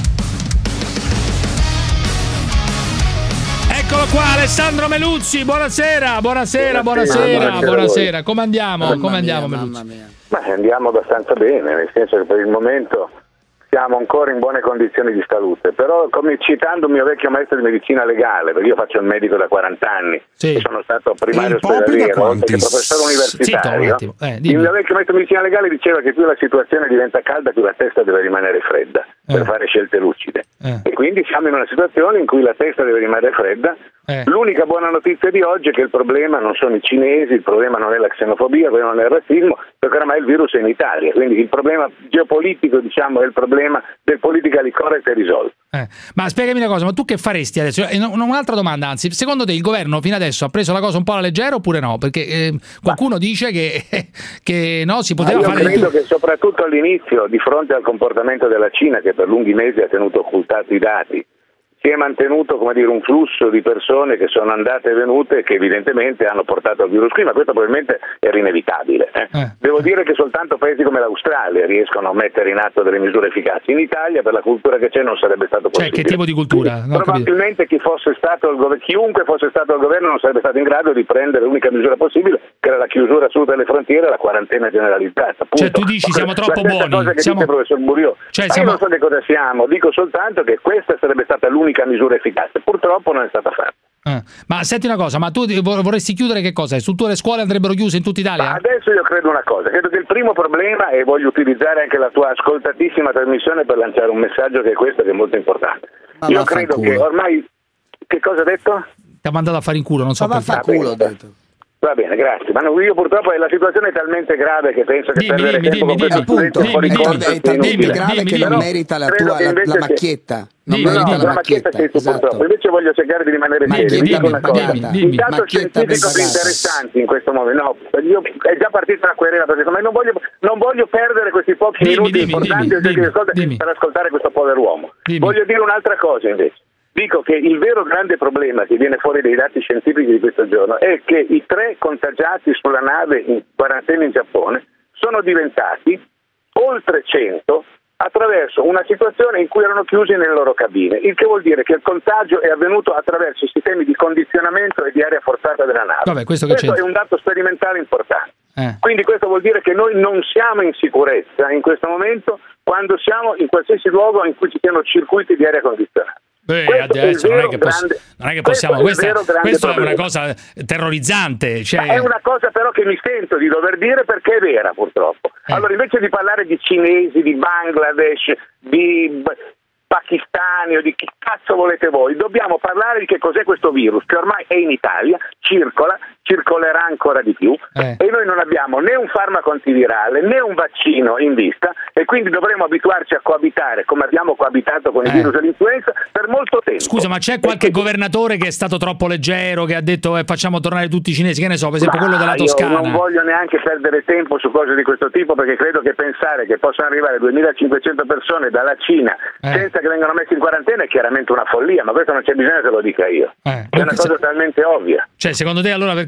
Eccolo qua, Alessandro Meluzzi, buonasera, buonasera, buonasera, buonasera, buonasera. Come andiamo? Mamma Come andiamo, mia, Meluzzi? Mamma mia. Ma andiamo abbastanza bene, nel senso che per il momento siamo ancora in buone condizioni di salute, però come citando un mio vecchio maestro di medicina legale, perché io faccio il medico da quaranta anni, sì. sono stato primario ospedaliero, oltre che professore universitario, sì, eh, il mio vecchio maestro di medicina legale diceva che più la situazione diventa calda, più la testa deve rimanere fredda eh. per fare scelte lucide. Eh. E quindi siamo in una situazione in cui la testa deve rimanere fredda. Eh. L'unica buona notizia di oggi è che il problema non sono i cinesi, il problema non è la xenofobia, il problema non è il razzismo, perché oramai il virus è in Italia, quindi il problema geopolitico, diciamo, è il problema del politically correct è risolto. Eh. Ma spiegami una cosa, ma tu che faresti adesso? Eh, un'altra domanda, anzi, secondo te il governo fino adesso ha preso la cosa un po' alla leggera oppure no? Perché eh, qualcuno ma... dice che, che no, si poteva io fare. Io credo che soprattutto all'inizio, di fronte al comportamento della Cina, che per lunghi mesi ha tenuto occultati i dati, si è mantenuto, come dire, un flusso di persone che sono andate e venute e che evidentemente hanno portato il virus qui, ma questo probabilmente era inevitabile. Eh. Eh. Devo dire che soltanto paesi come l'Australia riescono a mettere in atto delle misure efficaci. In Italia, per la cultura che c'è, non sarebbe stato possibile. Cioè, che tipo di cultura? No, probabilmente chi fosse stato il governo, chiunque fosse stato al governo non sarebbe stato in grado di prendere l'unica misura possibile, che era la chiusura assoluta delle frontiere e la quarantena generalizzata. Punto. Cioè, tu dici siamo troppo buoni. Cosa che siamo... dice il professor Buriò. Cioè, ma siamo... io non so di cosa siamo, dico soltanto che questa sarebbe stata l'unica misura efficace. Purtroppo non è stata fatta. Eh. Ma senti una cosa, ma tu vorresti chiudere che cosa? Le strutture scuole andrebbero chiuse in tutta Italia? Ma adesso io credo una cosa, credo che il primo problema, e voglio utilizzare anche la tua ascoltatissima trasmissione per lanciare un messaggio che è questo, che è molto importante. Ma io credo che ormai... Che cosa ha detto? Ti ha mandato a fare in culo, non so ma perché. Va culo, ho detto. Va bene, grazie. Ma no, io purtroppo la situazione è talmente grave che penso che dimmi, perdere dimmi, tempo dimmi, con questo dimmi, studente fuori dimmi, corso dimmi, è talmente dimmi, grave dimmi, che dimmi, non merita la tua la, la macchietta. Non dimmi, merita no, la la macchietta sei tu esatto. purtroppo. Invece voglio cercare di rimanere serio. Dico una cosa. I dati scientifici interessanti in questo momento. No, io, è già partita la querela perché ma non voglio, non voglio perdere questi pochi dimmi, minuti dimmi, importanti dimmi, dimmi, ascolta, dimmi. per ascoltare questo povero uomo. Dimmi. Voglio dire un'altra cosa invece. Dico che il vero grande problema che viene fuori dai dati scientifici di questo giorno è che i tre contagiati sulla nave in quarantena in Giappone sono diventati oltre cento attraverso una situazione in cui erano chiusi nelle loro cabine, il che vuol dire che il contagio è avvenuto attraverso i sistemi di condizionamento e di aria forzata della nave. Vabbè, questo che questo c'è. è un dato sperimentale importante. Eh. Quindi questo vuol dire che noi non siamo in sicurezza in questo momento quando siamo in qualsiasi luogo in cui ci siano circuiti di aria condizionata. Beh, adesso non è che, poss- non è che possiamo, questa, è questo è una cosa terrorizzante. Cioè... È una cosa però che mi sento di dover dire perché è vera purtroppo. Eh. Allora invece di parlare di cinesi, di Bangladesh, di pakistani o di chi cazzo volete voi, dobbiamo parlare di che cos'è questo virus che ormai è in Italia, circola, circolerà ancora di più eh. e noi non abbiamo né un farmaco antivirale né un vaccino in vista e quindi dovremo abituarci a coabitare come abbiamo coabitato con il eh. virus dell'influenza per molto tempo. Scusa, ma c'è qualche quindi... governatore che è stato troppo leggero, che ha detto eh, facciamo tornare tutti i cinesi, che ne so, per esempio ma quello della Toscana? Io non voglio neanche perdere tempo su cose di questo tipo perché credo che pensare che possano arrivare duemilacinquecento persone dalla Cina eh. senza che vengano messi in quarantena è chiaramente una follia, ma questo non c'è bisogno che lo dica io. Eh. È una cosa se... talmente ovvia. Cioè, secondo te allora perché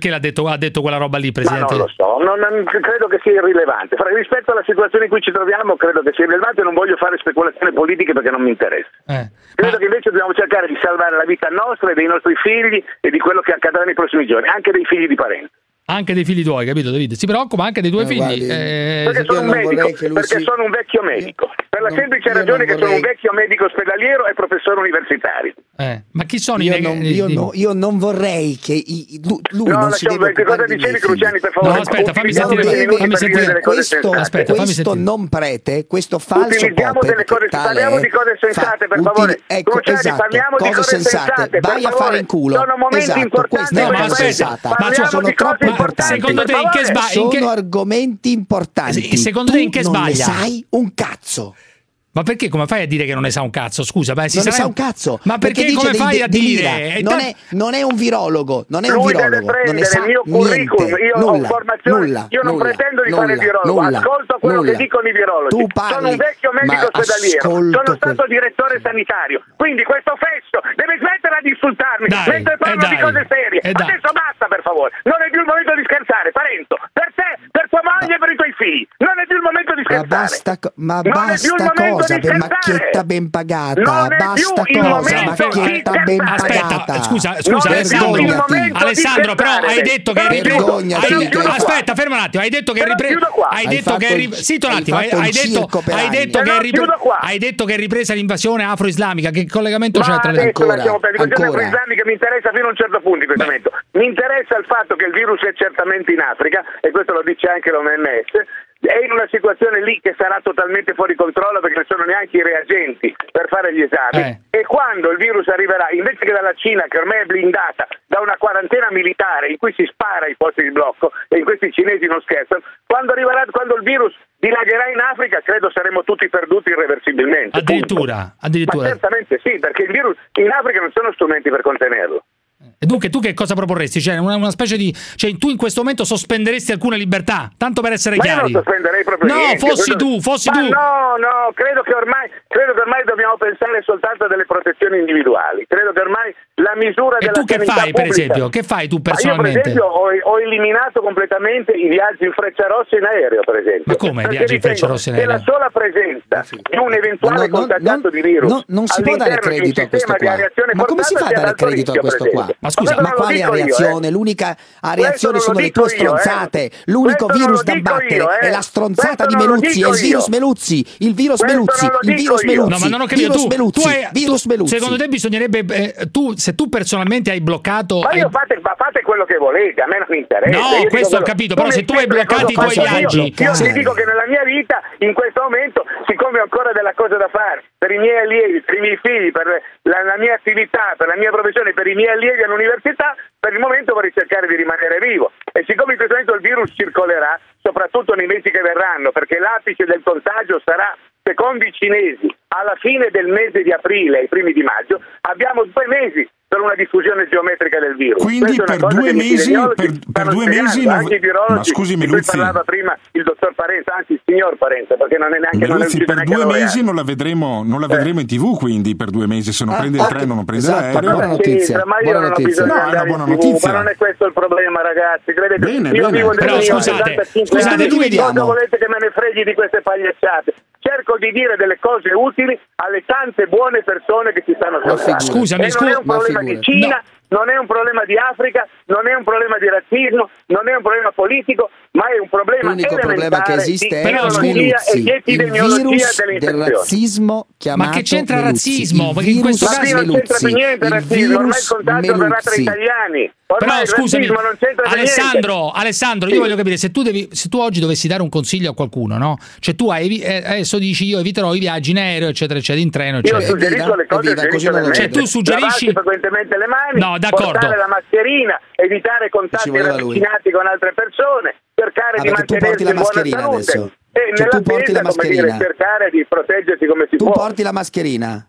perché l'ha detto, ha detto quella roba lì, Presidente? Ma non lo so, non, non, credo che sia irrilevante. Rispetto alla situazione in cui ci troviamo, credo che sia irrilevante e non voglio fare speculazioni politiche perché non mi interessa. Eh, credo ma... che invece dobbiamo cercare di salvare la vita nostra e dei nostri figli e di quello che accadrà nei prossimi giorni, anche dei figli di parenti. Anche dei figli tuoi, capito David? Si preoccupa anche dei tuoi eh, figli. Eh, perché sono un medico, perché si... sono un vecchio medico. Per la non, semplice ragione che vorrei... sono un vecchio medico ospedaliero e professore universitario. Eh, ma chi sono io i non, io, no, io non vorrei che i, lui no, non si deve che cosa dicevi Cruciani, per favore? No, aspetta, fammi sentire, deve, fammi sentire. questo, aspetta, fammi questo sentire. non prete, questo falso utilizziamo delle cose, parliamo di cose sensate, per favore. Ecco, Cruciani, esatto, parliamo cose di cose sensate. sensate. Vai a fare in culo. Sono momenti esatto, importanti. No, ma aspetta, ma sono troppo importanti. Secondo te in che sbaglia? Sono argomenti importanti. Secondo te in che sbaglia? Non ne sai un cazzo. Ma perché come fai a dire che non ne sa un cazzo? Scusa, beh, si non sarà... ne sa un cazzo. Ma perché, perché come fai dei, a dire? Non è, non è un virologo, non è Lui un virologo. deve non ne sa il mio curriculum, niente, io nulla, ho formazione, nulla, io non nulla, pretendo di nulla, fare il virologo, nulla, ascolto quello nulla. che dicono i virologi. Tu parli, sono un vecchio medico ospedaliero, sono stato que... direttore sanitario, quindi questo fesso deve smettere di insultarmi dai, mentre parlo eh di cose serie. eh Adesso basta, per favore, non è più il momento di scherzare, Parenzo, per te, per tua moglie e per i tuoi figli, non è più il momento di scherzare. Ma basta, ma non basta cosa per macchietta ben pagata, basta cosa, macchietta ben aspetta, pagata. Scusa, scusa Alessandro, Alessandro, però hai detto che hai ripreso. Aspetta, ferma un attimo, hai detto che hai ripreso. Hai detto che hai Zitto un attimo, hai detto hai detto che hai detto che hai ripresa l'invasione afro-islamica. Che collegamento c'è tra le due? Ancora, l'invasione afro-islamica mi interessa fino a un certo punto in questo momento. Mi interessa il fatto che il virus è certamente in Africa, e questo lo dice anche l'O M S. È in una situazione lì che sarà totalmente fuori controllo perché non sono neanche i reagenti per fare gli esami eh. e quando il virus arriverà, invece che dalla Cina, che ormai è blindata da una quarantena militare in cui si spara ai posti di blocco, e in questi cinesi non scherzano, quando arriverà, quando il virus dilagherà in Africa, credo saremo tutti perduti irreversibilmente. Addirittura, addirittura. Ma certamente sì, perché il virus in Africa non sono strumenti per contenerlo. E dunque tu che cosa proporresti? Cioè una, una specie di, cioè tu in questo momento sospenderesti alcune libertà, tanto per essere ma chiari. Io non sospenderei proprio no, niente. fossi credo... tu, fossi ma tu. No, no, credo che ormai credo che ormai dobbiamo pensare soltanto a delle protezioni individuali. Credo che ormai la misura e della tu che fai, pubblica... per esempio? Che fai tu personalmente? Ma io per esempio ho, ho eliminato completamente i viaggi in Frecciarossi in aereo, per esempio. Ma come Perché viaggi in Frecciarossi in aereo? Che la sola presenza di un eventuale no, no, contagiato no, di virus no, non si può dare credito a questo qua. Ma come si fa a dare credito a questo qua? Ma scusa, ma quale a reazione? Io, eh? L'unica a reazione sono le tue stronzate. Io, eh? L'unico questo virus da battere io, eh? è la stronzata questo di Meluzzi, è il virus io. Meluzzi, il virus questo Meluzzi, il virus io. Meluzzi. No, ma non ho capito. Virus Tu, Meluzzi, tu hai, virus Meluzzi. Secondo te bisognerebbe eh, tu se tu personalmente hai bloccato Ma io hai... fate, ma fate quello che volete, a me non mi interessa. No, io questo ho quello... capito, però se tu hai bloccato i tuoi viaggi, io, io ti dico che nella mia vita in questo momento, siccome ho ancora della cosa da fare per i miei allievi, per i miei figli, per la, la mia attività, per la mia professione, per i miei allievi all'università, per il momento vorrei cercare di rimanere vivo. E siccome in questo momento il virus circolerà, soprattutto nei mesi che verranno, perché l'apice del contagio sarà, secondo i cinesi, alla fine del mese di aprile, ai primi di maggio, abbiamo due mesi per una diffusione geometrica del virus. Quindi per due mesi, per, per due mesi non... anche i virologi, ma scusi di Meluzzi, cui parlava prima il dottor Parenza, anzi il signor Parenza, perché non è neanche Meluzzi, non è per due mesi non la vedremo, non la vedremo eh. in TV, quindi per due mesi se non ah, prende il treno, non prende esatto, l'aereo. Buona notizia, ma io buona non notizia. ho bisogno No, di è una buona T V, notizia. ma non è questo il problema, ragazzi. Credete, bene, io bene. vivo nel Però mio scusate, sessantacinque scusate, anni, tu vediamo. cosa volete che me ne freghi di queste pagliacciate? Cerco di dire delle cose utili alle tante buone persone che ci stanno ascoltando. Scusami, e non è un problema di Cina, no. non è un problema di Africa, non è un problema di razzismo, non è un problema politico, ma è un problema L'unico problema che esiste è però, Meluzzi, il virus del razzismo chiamato Ma che c'entra Meluzzi. razzismo? Il Perché in questo Ma caso non c'entra più niente il razzismo, ormai il contagio verrà tra italiani. Ormai però scusami, non c'entra Alessandro, Alessandro, io sì. voglio capire se tu devi, se tu oggi dovessi dare un consiglio a qualcuno, no? Cioè tu hai, eh, adesso dici io eviterò i viaggi in aereo, eccetera, eccetera, in treno, eccetera. Io suggerisco le cose, evviva, così non cioè tu suggerisci frequentemente le mani, no, d'accordo. portare la mascherina, evitare contatti ravvicinati con altre persone, cercare ah, di mantenersi in buona salute. Adesso. E cioè, nella tu porti testa, la mascherina, come dire, cercare di proteggersi come si tu può. Tu porti la mascherina.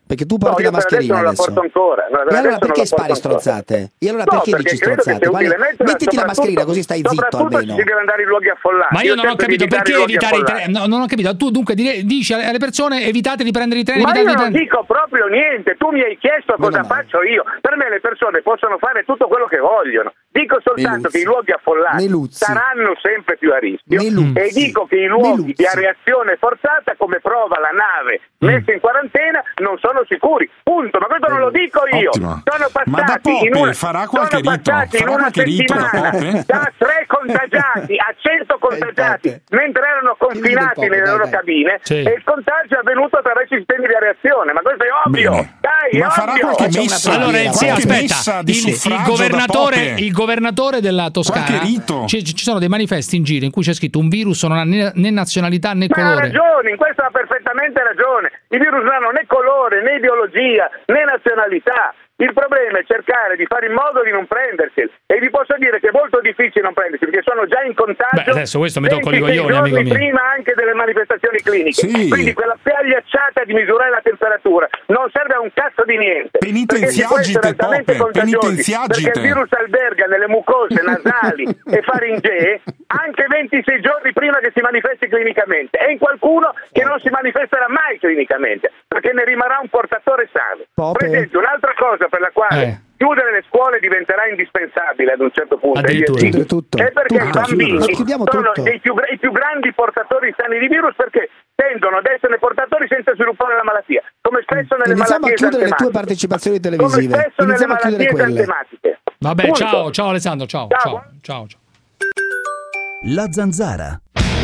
Perché tu porti no, la mascherina adesso. adesso. Non la porto ancora. No, e allora perché spari strozzate? E allora no, perché, perché dici strozzate? Quale... Mettiti la mascherina così stai zitto almeno. Si deve andare in luoghi affollati. Ma io, io non ho capito perché evitare i treni. No, non ho capito. Tu dunque dici alle persone evitate di prendere i treni. Ma io non prendere... dico proprio niente. Tu mi hai chiesto cosa faccio io. Per me le persone possono fare tutto quello che vogliono. Dico soltanto che i luoghi affollati saranno sempre più a rischio e dico che i luoghi di areazione forzata, come prova la nave messa in quarantena, non sono sicuri. Punto. Ma questo non lo dico io. Ottimo. Sono passati Ma da Poppe in una, farà qualche sono rito? passati Farà in una qualche rito da settimana Poppe? da tre contagiati a cento contagiati mentre erano confinati nelle loro cabine sì. e il contagio è avvenuto attraverso i sistemi di reazione. Ma questo è ovvio. Bene. Dai, ma è farà ovvio. qualche messa, allora sì, aspetta, di il, il governatore il governatore della Toscana, ci, ci sono dei manifesti in giro in cui c'è scritto un virus non ha né, né nazionalità né ma colore. ha ragione, in questo ha perfettamente ragione. I virus non hanno né colore, né ideologia, né nazionalità. Il problema è cercare di fare in modo di non prenderseli e vi posso dire che è molto difficile non prenderseli perché sono già in contagio. Beh, adesso questo mi tocco i coglioni, amico mio. Prima anche delle manifestazioni cliniche. Sì. Quindi quella pagliacciata di misurare la temperatura non serve a un cazzo di niente. Penitenziagite, Poppe, penitenziagite. Perché il virus alberga nelle mucose nasali e faringee anche ventisei giorni prima che si manifesti clinicamente e in qualcuno che non si manifesterà mai clinicamente perché ne rimarrà un portatore sano. Per esempio, un'altra cosa per la quale eh. chiudere le scuole diventerà indispensabile ad un certo punto addirittura tutto. è perché tutto. i bambini sono tutto. dei più, i più grandi portatori sani di virus perché tendono ad essere portatori senza sviluppare la malattia, come spesso nelle iniziamo malattie a chiudere le tue partecipazioni televisive, come spesso iniziamo nelle malattie tematiche. Vabbè, Punto. ciao ciao Alessandro, ciao ciao ciao, ciao, ciao. La Zanzara.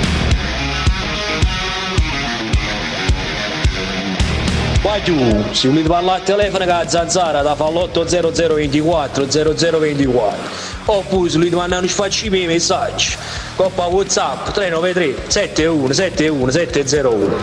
Qua giù, se volete parlare al telefono con la Zanzara da fa l'otto zero zero ventiquattro zero zero ventiquattro oppure se volete mandare un sfaccimi messaggi coppa WhatsApp tre nove tre sette uno sette uno sette zero uno.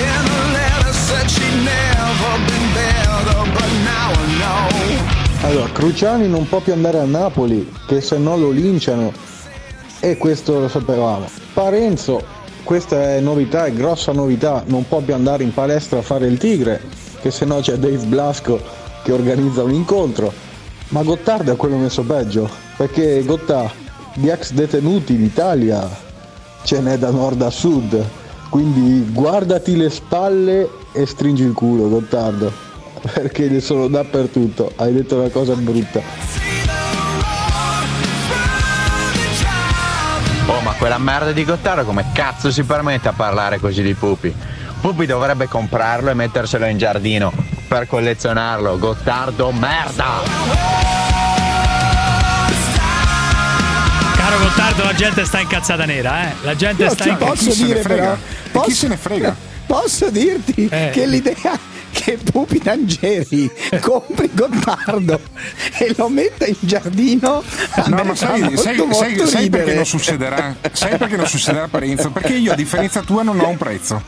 Allora, Cruciani non può più andare a Napoli che se no lo linciano e questo lo sapevamo. Parenzo, questa è novità, è grossa novità, non può più andare in palestra a fare il tigre, che se no c'è Dave Blasco che organizza un incontro. Ma Gottardo è quello messo peggio, perché Gottà di ex detenuti d'Italia ce n'è da nord a sud, quindi guardati le spalle e stringi il culo, Gottardo, perché ne sono dappertutto, hai detto una cosa brutta. Oh, ma quella merda di Gottardo come cazzo si permette a parlare così di Pupi? Pupi dovrebbe comprarlo e metterselo in giardino per collezionarlo. Gottardo merda! Caro Gottardo, la gente sta incazzata nera, eh? La gente Io sta ti incazzata. posso dire però, posso, chi se ne frega? Posso dirti eh. che l'idea che Pupi D'Angeri compri Gottardo e lo metta in giardino no ma sai, molto, sai, molto sai, sai perché non succederà? Sai perché non succederà per Enzo? Perché io a differenza tua non ho un prezzo.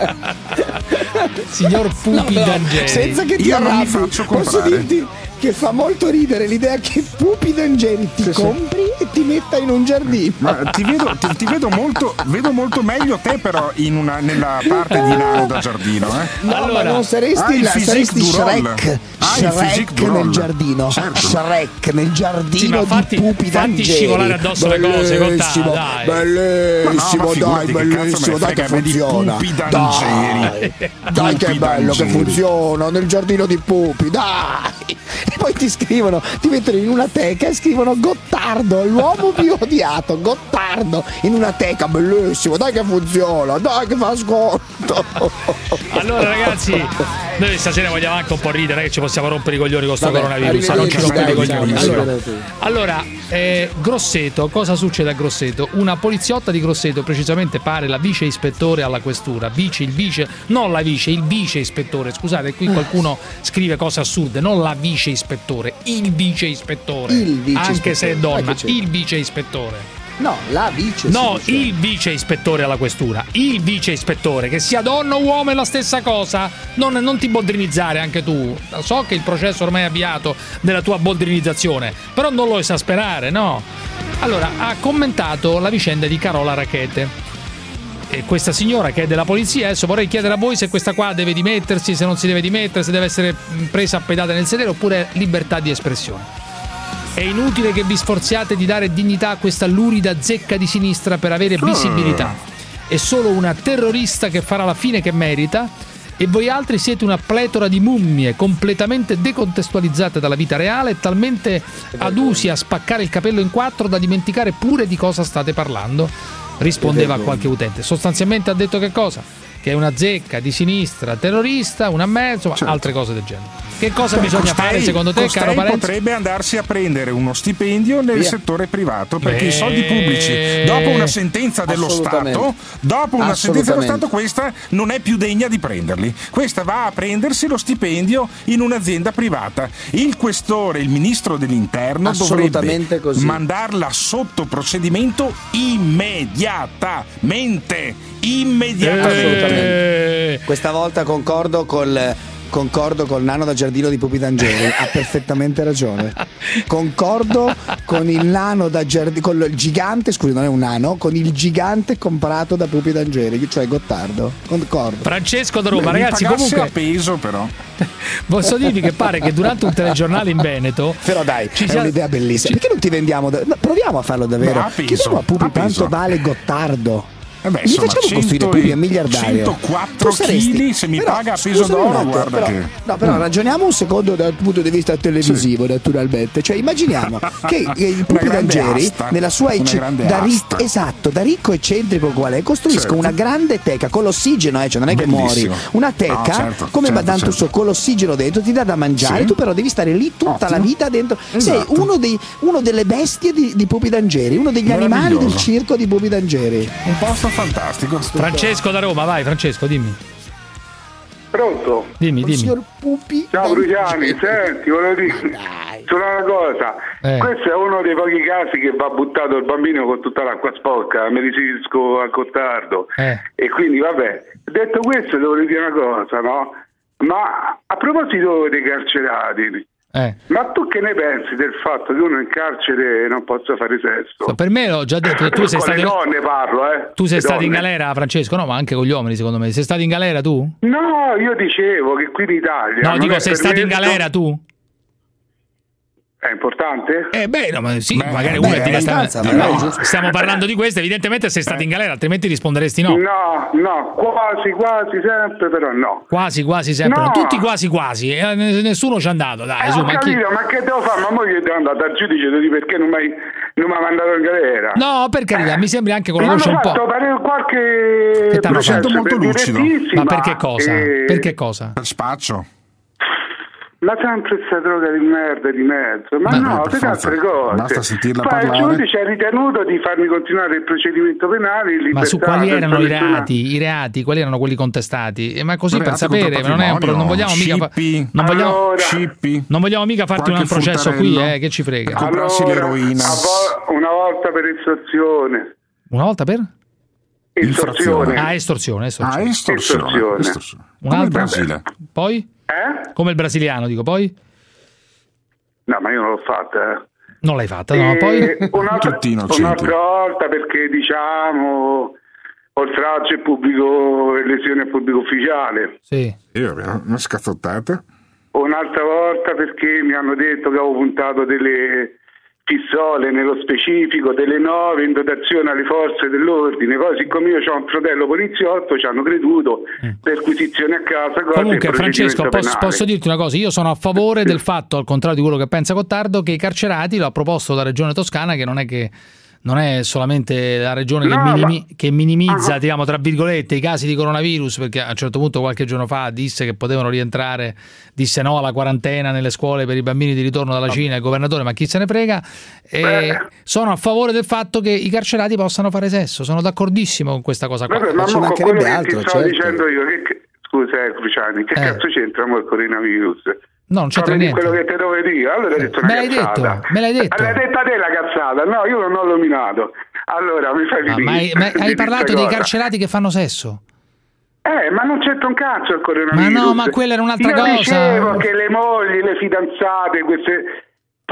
Signor Pupi no, D'Angeri, senza che ti io non mi arrabbi, faccio posso comprare. dirti che fa molto ridere l'idea che Pupi D'Angeri ti sì, compri sì. e ti metta in un giardino. Ma ti vedo, ti, ti vedo molto vedo molto meglio te però in una, nella parte di nano da giardino, eh? No, allora, ma non saresti, la, saresti Shrek, ah, Shrek nel giardino, certo. Shrek nel giardino sì, ma fatti, di Pupi fatti D'Angeri. scivolare addosso le cose, bellissimo, dai. bellissimo, no, dai, bellissimo, dai che funziona. Dai, dai che bello che funziona nel giardino di Pupi, dai. E poi ti scrivono, ti mettono in una teca e scrivono Gottardo, l'uomo più odiato, Gottardo in una teca, bellissimo, dai che funziona, dai che fa sconto. Allora ragazzi, noi stasera vogliamo anche un po' ridere, non è che ci possiamo rompere i coglioni con sto Vabbè, coronavirus, non ci rompiamo i coglioni. dai, Allora, dai. allora eh, Grosseto, cosa succede a Grosseto? Una poliziotta di Grosseto, precisamente pare la vice ispettore alla questura, vice, il vice, non la vice, il vice ispettore, scusate, qui qualcuno scrive cose assurde, non la vice ispettore, il vice ispettore, Il vice anche ispettore. se è donna, Eh, che c'è? il vice ispettore. No, la vice. No, si dice. il vice ispettore alla questura. Il vice ispettore, che sia donna o uomo è la stessa cosa. Non, non ti boldrinizzare anche tu. So che il processo ormai è avviato della tua boldrinizzazione, però non lo esasperare, no? Allora, ha commentato la vicenda di Carola Rackete. e questa signora che è della polizia, adesso vorrei chiedere a voi se questa qua deve dimettersi, se non si deve dimettere, se deve essere presa a pedate nel sedere oppure libertà di espressione. È inutile che vi sforziate di dare dignità a questa lurida zecca di sinistra per avere visibilità. È solo una terrorista che farà la fine che merita e voi altri siete una pletora di mummie completamente decontestualizzate dalla vita reale e talmente adusi a spaccare il capello in quattro da dimenticare pure di cosa state parlando, rispondeva a qualche utente. Sostanzialmente ha detto che cosa? Che è una zecca di sinistra, terrorista, una mezzo, certo. altre cose del genere. Che cosa Beh, bisogna costei, fare secondo te, caro Parenzo? Potrebbe andarsi a prendere uno stipendio nel Via. settore privato, perché Beh. i soldi pubblici, dopo una sentenza dello Stato, dopo una sentenza dello Stato, questa non è più degna di prenderli. Questa va a prendersi lo stipendio in un'azienda privata. Il questore, il ministro dell'interno dovrebbe così. mandarla sotto procedimento immediatamente. Immediatamente. Eh. Questa volta concordo col Concordo col nano da giardino di Pupi D'Angeli, ha perfettamente ragione. Concordo con il nano da giardino, con il gigante, scusi, non è un nano, con il gigante comprato da Pupi D'Angeli, cioè Gottardo. Concordo. Francesco da Roma, Beh, ragazzi, comunque a peso però. Posso dirvi che pare che durante un telegiornale in Veneto, però dai, ci è sia... un'idea bellissima. Ci... Perché non ti vendiamo? Da... No, proviamo a farlo davvero. No, a peso, Chiediamo a Pupi a quanto vale Gottardo. Eh beh, mi insomma, facciamo costruire Pupi a miliardario. centoquattro chili se mi però, paga a peso d'oro, guarda però, che... No, però mm. ragioniamo un secondo dal punto di vista televisivo, sì. naturalmente. Cioè, immaginiamo che il Pupi D'Angeli, nella sua ecce- da ric- esatto, da ricco eccentrico qual è, costruisca certo. una grande teca con l'ossigeno, eh, cioè non è che Bellissimo. muori. Una teca, no, certo, come certo, Badantuso, certo. con l'ossigeno dentro, ti dà da mangiare, sì. tu però devi stare lì tutta Ottimo. la vita dentro. Esatto. Sei uno, dei, uno delle bestie di, di Pupi D'Angeli, uno degli animali del circo di Pupi D'Angeli. Un posto fantastico. Francesco da Roma, vai Francesco, dimmi. Pronto? Dimmi, dimmi. Signor Pupi. Ciao Bruciani, senti, volevo dire solo una cosa. Eh. Questo è uno dei pochi casi che va buttato il bambino con tutta l'acqua sporca, mi riferisco a Gottardo. Eh. E quindi vabbè, detto questo devo dire una cosa, no? Ma a proposito dei carcerati, Eh. ma tu che ne pensi del fatto che uno in carcere non possa fare sesso? So, per me l'ho già detto, tu sei con stato le donne parlo, eh. Tu sei le stato donne. in galera, Francesco? No, ma anche con gli uomini, secondo me. Sei stato in galera tu? No, io dicevo che qui in Italia No, dico, sei stato in galera tu? È importante? Eh beh, no, ma sì, beh, magari beh, uno è abbastanza, no, no. Stiamo parlando di questo, evidentemente sei stato in galera, altrimenti risponderesti no. No, no, quasi, quasi sempre, però no. Quasi, quasi sempre, no. tutti quasi, quasi, eh, nessuno ci è andato, dai. Eh, su, ho ma, capito, chi... ma che devo fare? Ma mo io devo andare dal giudice di perché non mi hai non mi ha mandato in galera. No, per carità, mi sembri anche con la voce un po'. Pare qualche processo molto lucido. Ma per che cosa? E... Per che cosa? Per spaccio. Ma sempre questa droga di merda di mezzo, ma, ma no, per altre cose. Basta sentirla Poi parlare. il giudice ha ritenuto di farmi continuare il procedimento penale in libertà. Ma su quali erano i reati? I reati, quali erano quelli contestati? Eh, ma così per sapere, ma non, è un pro- non vogliamo mica fa- non vogliamo, allora, non vogliamo mica farti un processo qui, eh, che ci frega. Allora, l'eroina. Vo- una volta per estorsione. Una volta per? Estorsione. Ah, estorsione, estorsione. Ah, estorsione. estorsione. estorsione. Un'altra? Poi? Eh? Come il brasiliano, dico, poi? No, ma io non l'ho fatta. Eh. Non l'hai fatta, no, poi? Un'altra, un'altra volta perché, diciamo, oltraggio e pubblico e lesione al pubblico ufficiale. Sì. Io una scazzottata. Un'altra volta perché mi hanno detto che avevo puntato delle pistole, nello specifico delle nove in dotazione alle forze dell'ordine. Poi siccome io ho un fratello poliziotto ci hanno creduto, mm. perquisizione a casa. Comunque Francesco, posso, posso dirti una cosa, io sono a favore del fatto, al contrario di quello che pensa Gottardo, che i carcerati, lo ha proposto la regione Toscana, che non è che non è solamente la regione no, che, minimi, ma... che minimizza, uh-huh. diciamo, tra virgolette, i casi di coronavirus, perché a un certo punto qualche giorno fa disse che potevano rientrare, disse no alla quarantena nelle scuole per i bambini di ritorno dalla Cina, il governatore, ma chi se ne frega. E sono a favore del fatto che i carcerati possano fare sesso, sono d'accordissimo con questa cosa qua. Vabbè, ma ci mancherebbe altro, ti stavo certo. dicendo io, che, scusa eh, Cruciani, che eh. cazzo c'entra il coronavirus? No, non c'entra niente. Quello che te devo dire, allora hai detto una me l'hai cazzata. detto, me l'hai detto. L'hai detta te la cazzata, no, io non ho nominato. Allora mi fai finire. Ah, ma hai, ma hai parlato dei carcerati che fanno sesso? Eh, ma non c'entra un cazzo il coronavirus. Ma no, ma quella era un'altra io cosa. Io dicevo che le mogli, le fidanzate, queste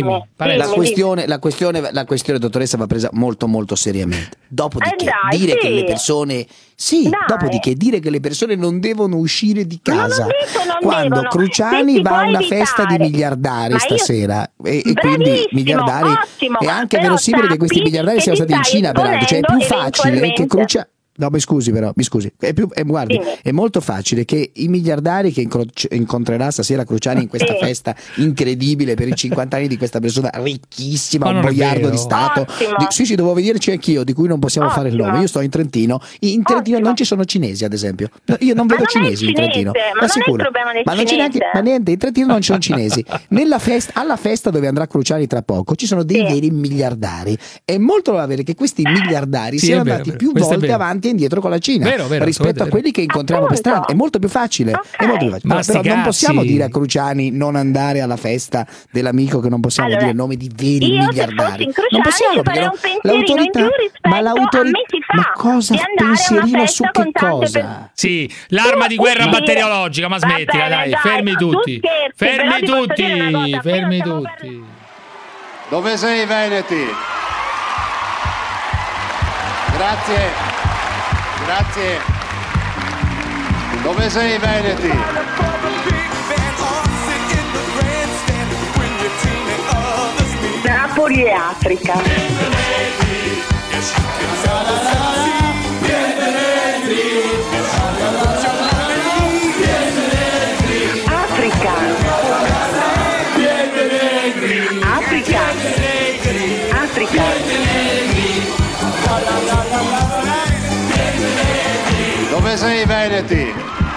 dimmi, la, questione, la, questione, la questione, dottoressa, va presa molto molto seriamente. Dopodiché, eh dai, dire sì. che le persone sì, Dai. dopodiché dire che le persone non devono uscire di casa non ho detto non quando devono. Cruciani Se va a una evitare. festa di miliardari Ma stasera io... e, e quindi miliardari ottimo, è anche però verosimile che questi miliardari che siano ti stati in stai Cina, peraltro, cioè è più facile che Cruciani No, mi scusi però, mi scusi. È, più, è, guardi, sì. è molto facile che i miliardari che incro- incontrerà stasera Cruciani in questa sì. festa incredibile per i cinquanta anni di questa persona ricchissima, un boiardo di Stato. Di, sì, sì, dovevo venirci anch'io, di cui non possiamo Ottimo. fare il nome. Io sto in Trentino. In Trentino Ottimo. non ci sono cinesi, ad esempio. Io non vedo cinesi in Trentino. Ma non è il problema del ma non c'è neanche, ma niente, in Trentino non ci sono cinesi. Nella festa, alla festa dove andrà Cruciani tra poco ci sono dei sì. veri miliardari. È molto probable che questi miliardari sì, siano vero, andati più volte avanti e indietro con la Cina vero, vero, rispetto a quelli che incontriamo per strada. È molto più facile, okay. è molto più facile. Ma però, però non possiamo dire a Cruciani non andare alla festa dell'amico, che non possiamo allora, dire nomi di veri miliardari. Non possiamo perché no, l'autorità, ma l'autorità, ma cosa pensierino su che cosa? Per... Sì, l'arma di guerra batteriologica, ma smettila, dai, dai, fermi tutti. Scherzi, fermi tutti, fermi tutti. Dove sei, Veneti? Grazie, grazie. Dove sei, Veneti? Napoli e Africa. Africa. Africa. Africa. Dove sei, Veneti?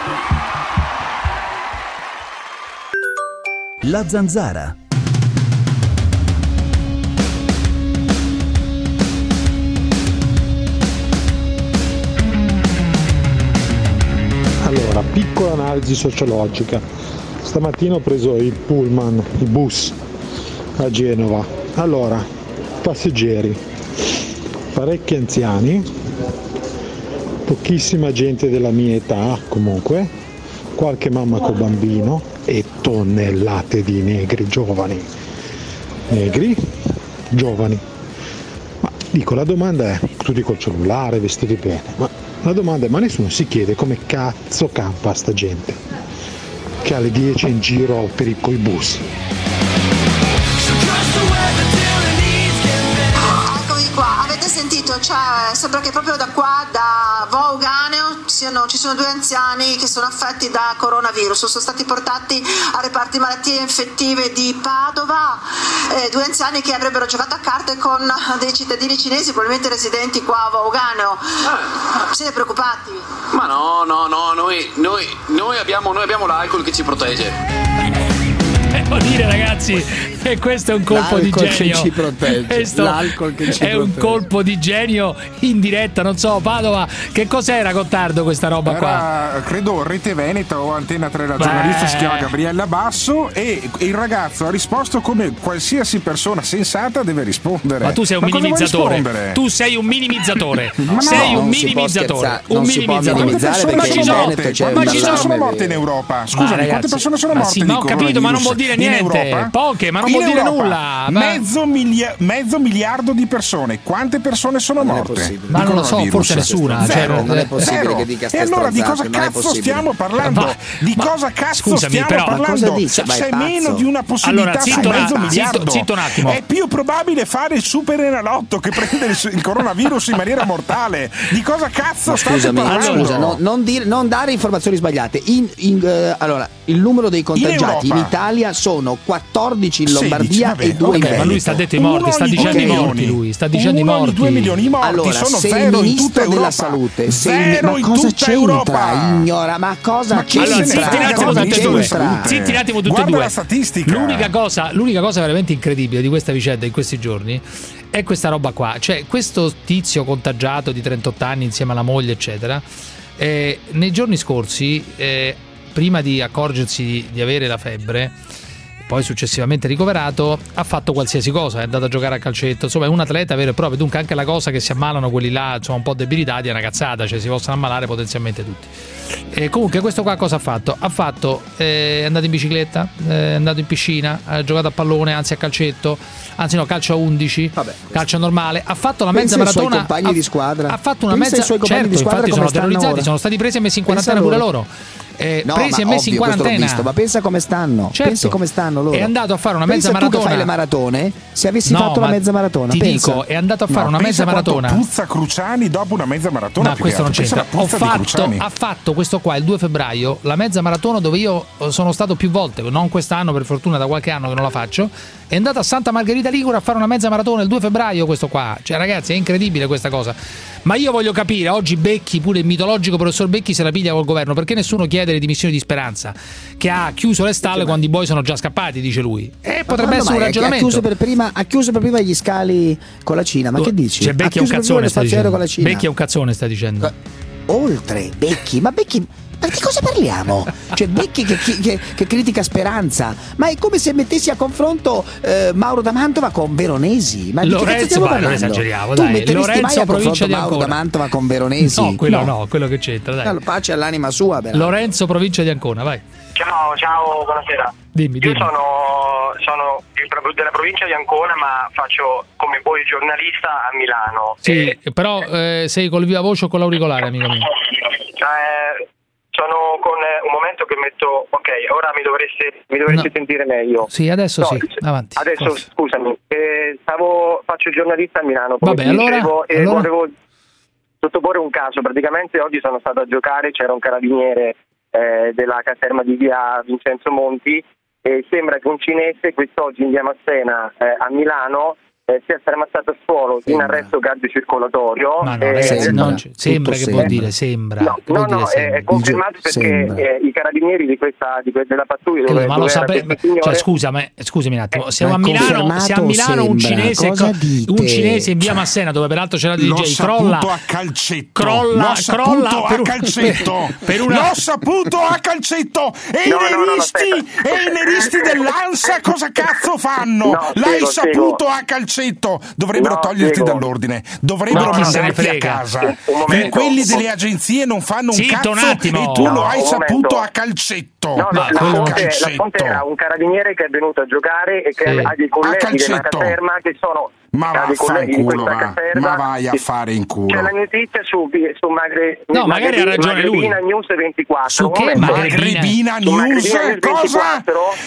La Zanzara. Allora, piccola analisi sociologica. Stamattina ho preso il pullman, il bus a Genova. Allora, passeggeri, parecchi anziani, pochissima gente della mia età comunque, qualche mamma con bambino e tonnellate di negri giovani. Negri, giovani. Ma dico, la domanda è, tutti col cellulare, vestiti bene, ma la domanda è, ma nessuno si chiede come cazzo campa sta gente che alle dieci è in giro per i coi bus. Eccovi qua, avete sentito? Cioè, sembra che proprio da qua, da Vaughaneo, siano, ci sono due anziani che sono affetti da coronavirus, sono stati portati a reparti malattie infettive di Padova, eh, due anziani che avrebbero giocato a carte con dei cittadini cinesi probabilmente residenti qua a Vaughaneo. Eh. Siete preoccupati? Ma no, no, no, noi, noi, noi, abbiamo, noi abbiamo l'alcol che ci protegge. Devo dire, ragazzi, che questo è un colpo l'alcol di genio. Che ci protegge. Questo l'alcol che ci è protegge. Un colpo di genio in diretta. Non so, Padova, che cos'era, Gottardo, questa roba Era, qua? Credo Rete Veneta o Antena tre. La giornalista si chiama Gabriella Basso e il ragazzo ha risposto come qualsiasi persona sensata deve rispondere. Ma tu sei un Ma minimizzatore. Tu sei un minimizzatore. Ma sei no, un minimizzatore. Un non minimizzatore. Ma ci sono morte, ma ci sono morte in Europa. Scusami, quante persone sono morte? Sì, ma ho capito, ma non vuol dire niente. Poche, ma non in vuol dire Europa, nulla. Mezzo, milia- mezzo miliardo di persone. Quante persone sono non morte? Ma non lo so, forse nessuna. Zero. Cioè, non è possibile Zero. che dica E allora di cosa cazzo stiamo parlando? Ma, di ma, cosa cazzo scusami, stiamo però, parlando? Dice, C'è meno di una possibilità allora, su mezzo un, miliardo. zitto, zitto un attimo. È più probabile fare il super enalotto che prendere il, il coronavirus in maniera mortale. Di cosa cazzo ma state scusami, parlando? Scusa, no, non, dire, non dare informazioni sbagliate. In, in, uh, allora, il numero dei contagiati in, in Italia sono quattordici in Lombardia sedici, e due in Veneto. Ma lui sta detto i morti, sta dicendo i morti lui, sta dicendo i morti. due milioni, i morti allora, sono se zero il in tutta ministro Europa. della salute, se zero il, in ma cosa tutta c'entra? Europa. Ignora, ma cosa ma c'entra? Allora, zitti un attimo cosa tutte e due. c'entra? Zitti un attimo tutte Guarda e due. la statistica. L'unica cosa, l'unica cosa veramente incredibile di questa vicenda in questi giorni è questa roba qua. Cioè, questo tizio contagiato di trentotto anni insieme alla moglie, eccetera, eh, nei giorni scorsi, eh, prima di accorgersi di avere la febbre, poi successivamente ricoverato, ha fatto qualsiasi cosa, è andato a giocare a calcetto, insomma è un atleta vero e proprio. Dunque anche la cosa che si ammalano quelli là, insomma un po' debilitati, è una cazzata, cioè si possono ammalare potenzialmente tutti. E comunque questo qua cosa ha fatto? Ha fatto, eh, è andato in bicicletta, è andato in piscina, ha giocato a pallone, anzi a calcetto, anzi no, calcio a undici, vabbè, calcio normale, ha fatto la mezza pensa maratona, ai suoi compagni ha, di squadra, ha fatto una pensa mezza, ai suoi compagni certo, di squadra infatti come sono terrorizzati, ora. sono stati presi e messi in quarantena pure loro. eh, no, presi e messi in quarantena. Visto, ma pensa come stanno. Certo. Pensi come stanno loro. È andato a fare una pensa mezza maratona. Tu che fai le maratone, se avessi no, fatto la mezza maratona, ti pensa. dico, è andato a fare no, una mezza maratona. Puzza Cruciani dopo una mezza maratona. No, questo non c'entra. Ho fatto, ha fatto questo qua il due febbraio, la mezza maratona dove io sono stato più volte, non quest'anno per fortuna, da qualche anno che non la faccio. È andato a Santa Margherita Ligure a fare una mezza maratona il due febbraio questo qua. Cioè ragazzi, è incredibile questa cosa. Ma io voglio capire, oggi Becchi, pure il mitologico professor Becchi se la piglia col governo, perché nessuno chiede le dimissioni di Speranza, che ha chiuso le stalle sì, quando i boy sono già scappati, dice lui. E eh, potrebbe essere un ragionamento. Ha chiuso per prima, ha chiuso per prima gli scali con la Cina, ma che dici? Cioè Becchi è un cazzone, sta dicendo. Con la Cina. Becchi è un cazzone, sta dicendo. Oltre, Becchi, ma Becchi... Ma di cosa parliamo? Cioè Becchi che, che, che critica Speranza, ma è come se mettessi a confronto eh, Mauro da Mantova con Veronesi. Ma Lorenzo, di che cazzo stiamo parlando? Esageriamo, tu dai. metteresti Lorenzo, mai a confronto di Mauro da Mantova con Veronesi? No, quello no, no quello che c'entra, dai. Allora, pace all'anima sua, però. Lorenzo, provincia di Ancona, vai. Ciao, ciao, buonasera. Dimmi, dimmi. Io sono, sono della provincia di Ancona, ma faccio come voi giornalista a Milano. Sì, e... però eh, sei col viva voce o con l'auricolare, amico mio? Eh, sono con un momento che metto. Ok, ora mi dovreste, mi dovreste no. sentire meglio. Sì, adesso no, sì, avanti. Adesso forse. Scusami, eh, stavo, faccio il giornalista a Milano. Vabbè, allora, dicevo, e allora... volevo sottoporre un caso. Praticamente oggi sono stato a giocare, c'era un carabiniere eh, della caserma di via Vincenzo Monti e sembra che un cinese quest'oggi in via Massena eh, a Milano Eh, sia stremazzato al suolo in arresto cardiocircolatorio. Ma no, eh, sembra, non, sembra che sembra. vuol dire sembra. No, che no, vuol no dire è, è confermato perché eh, i carabinieri di questa di que- della pattuglia dove, ma lo sape- signore... cioè, scusa, ma, scusami un attimo, siamo eh, a Milano, siamo a Milano un cinese co- un cinese in via Massena dove peraltro c'era il D J crolla a calcetto. crolla L'ho crolla saputo per a calcetto. Per una... L'ho saputo a calcetto. E no, i neristi no, no, e i neristi dell'Ansa cosa cazzo fanno? No, L'hai spiego, saputo spiego. a calcetto. Dovrebbero no, toglierti spiego. dall'ordine. Dovrebbero no, mandarti a casa. Momento, quelli delle agenzie non fanno un Zitto, cazzo un attimo. e tu no, lo hai saputo momento. a calcetto. No, Ma la, fonte, calcetto. la fonte era un carabiniere che è venuto a giocare e che sì. ha dei colleghi della caserma che sono ma ha dei colleghi di culo, questa va. caserma. Ma vai a fare in culo. C'è la notizia su, su Magre, no, magari ha ragione Magrebina lui. News ventiquattro. Su che Magrebina, Magrebina News? Magrebina Cosa?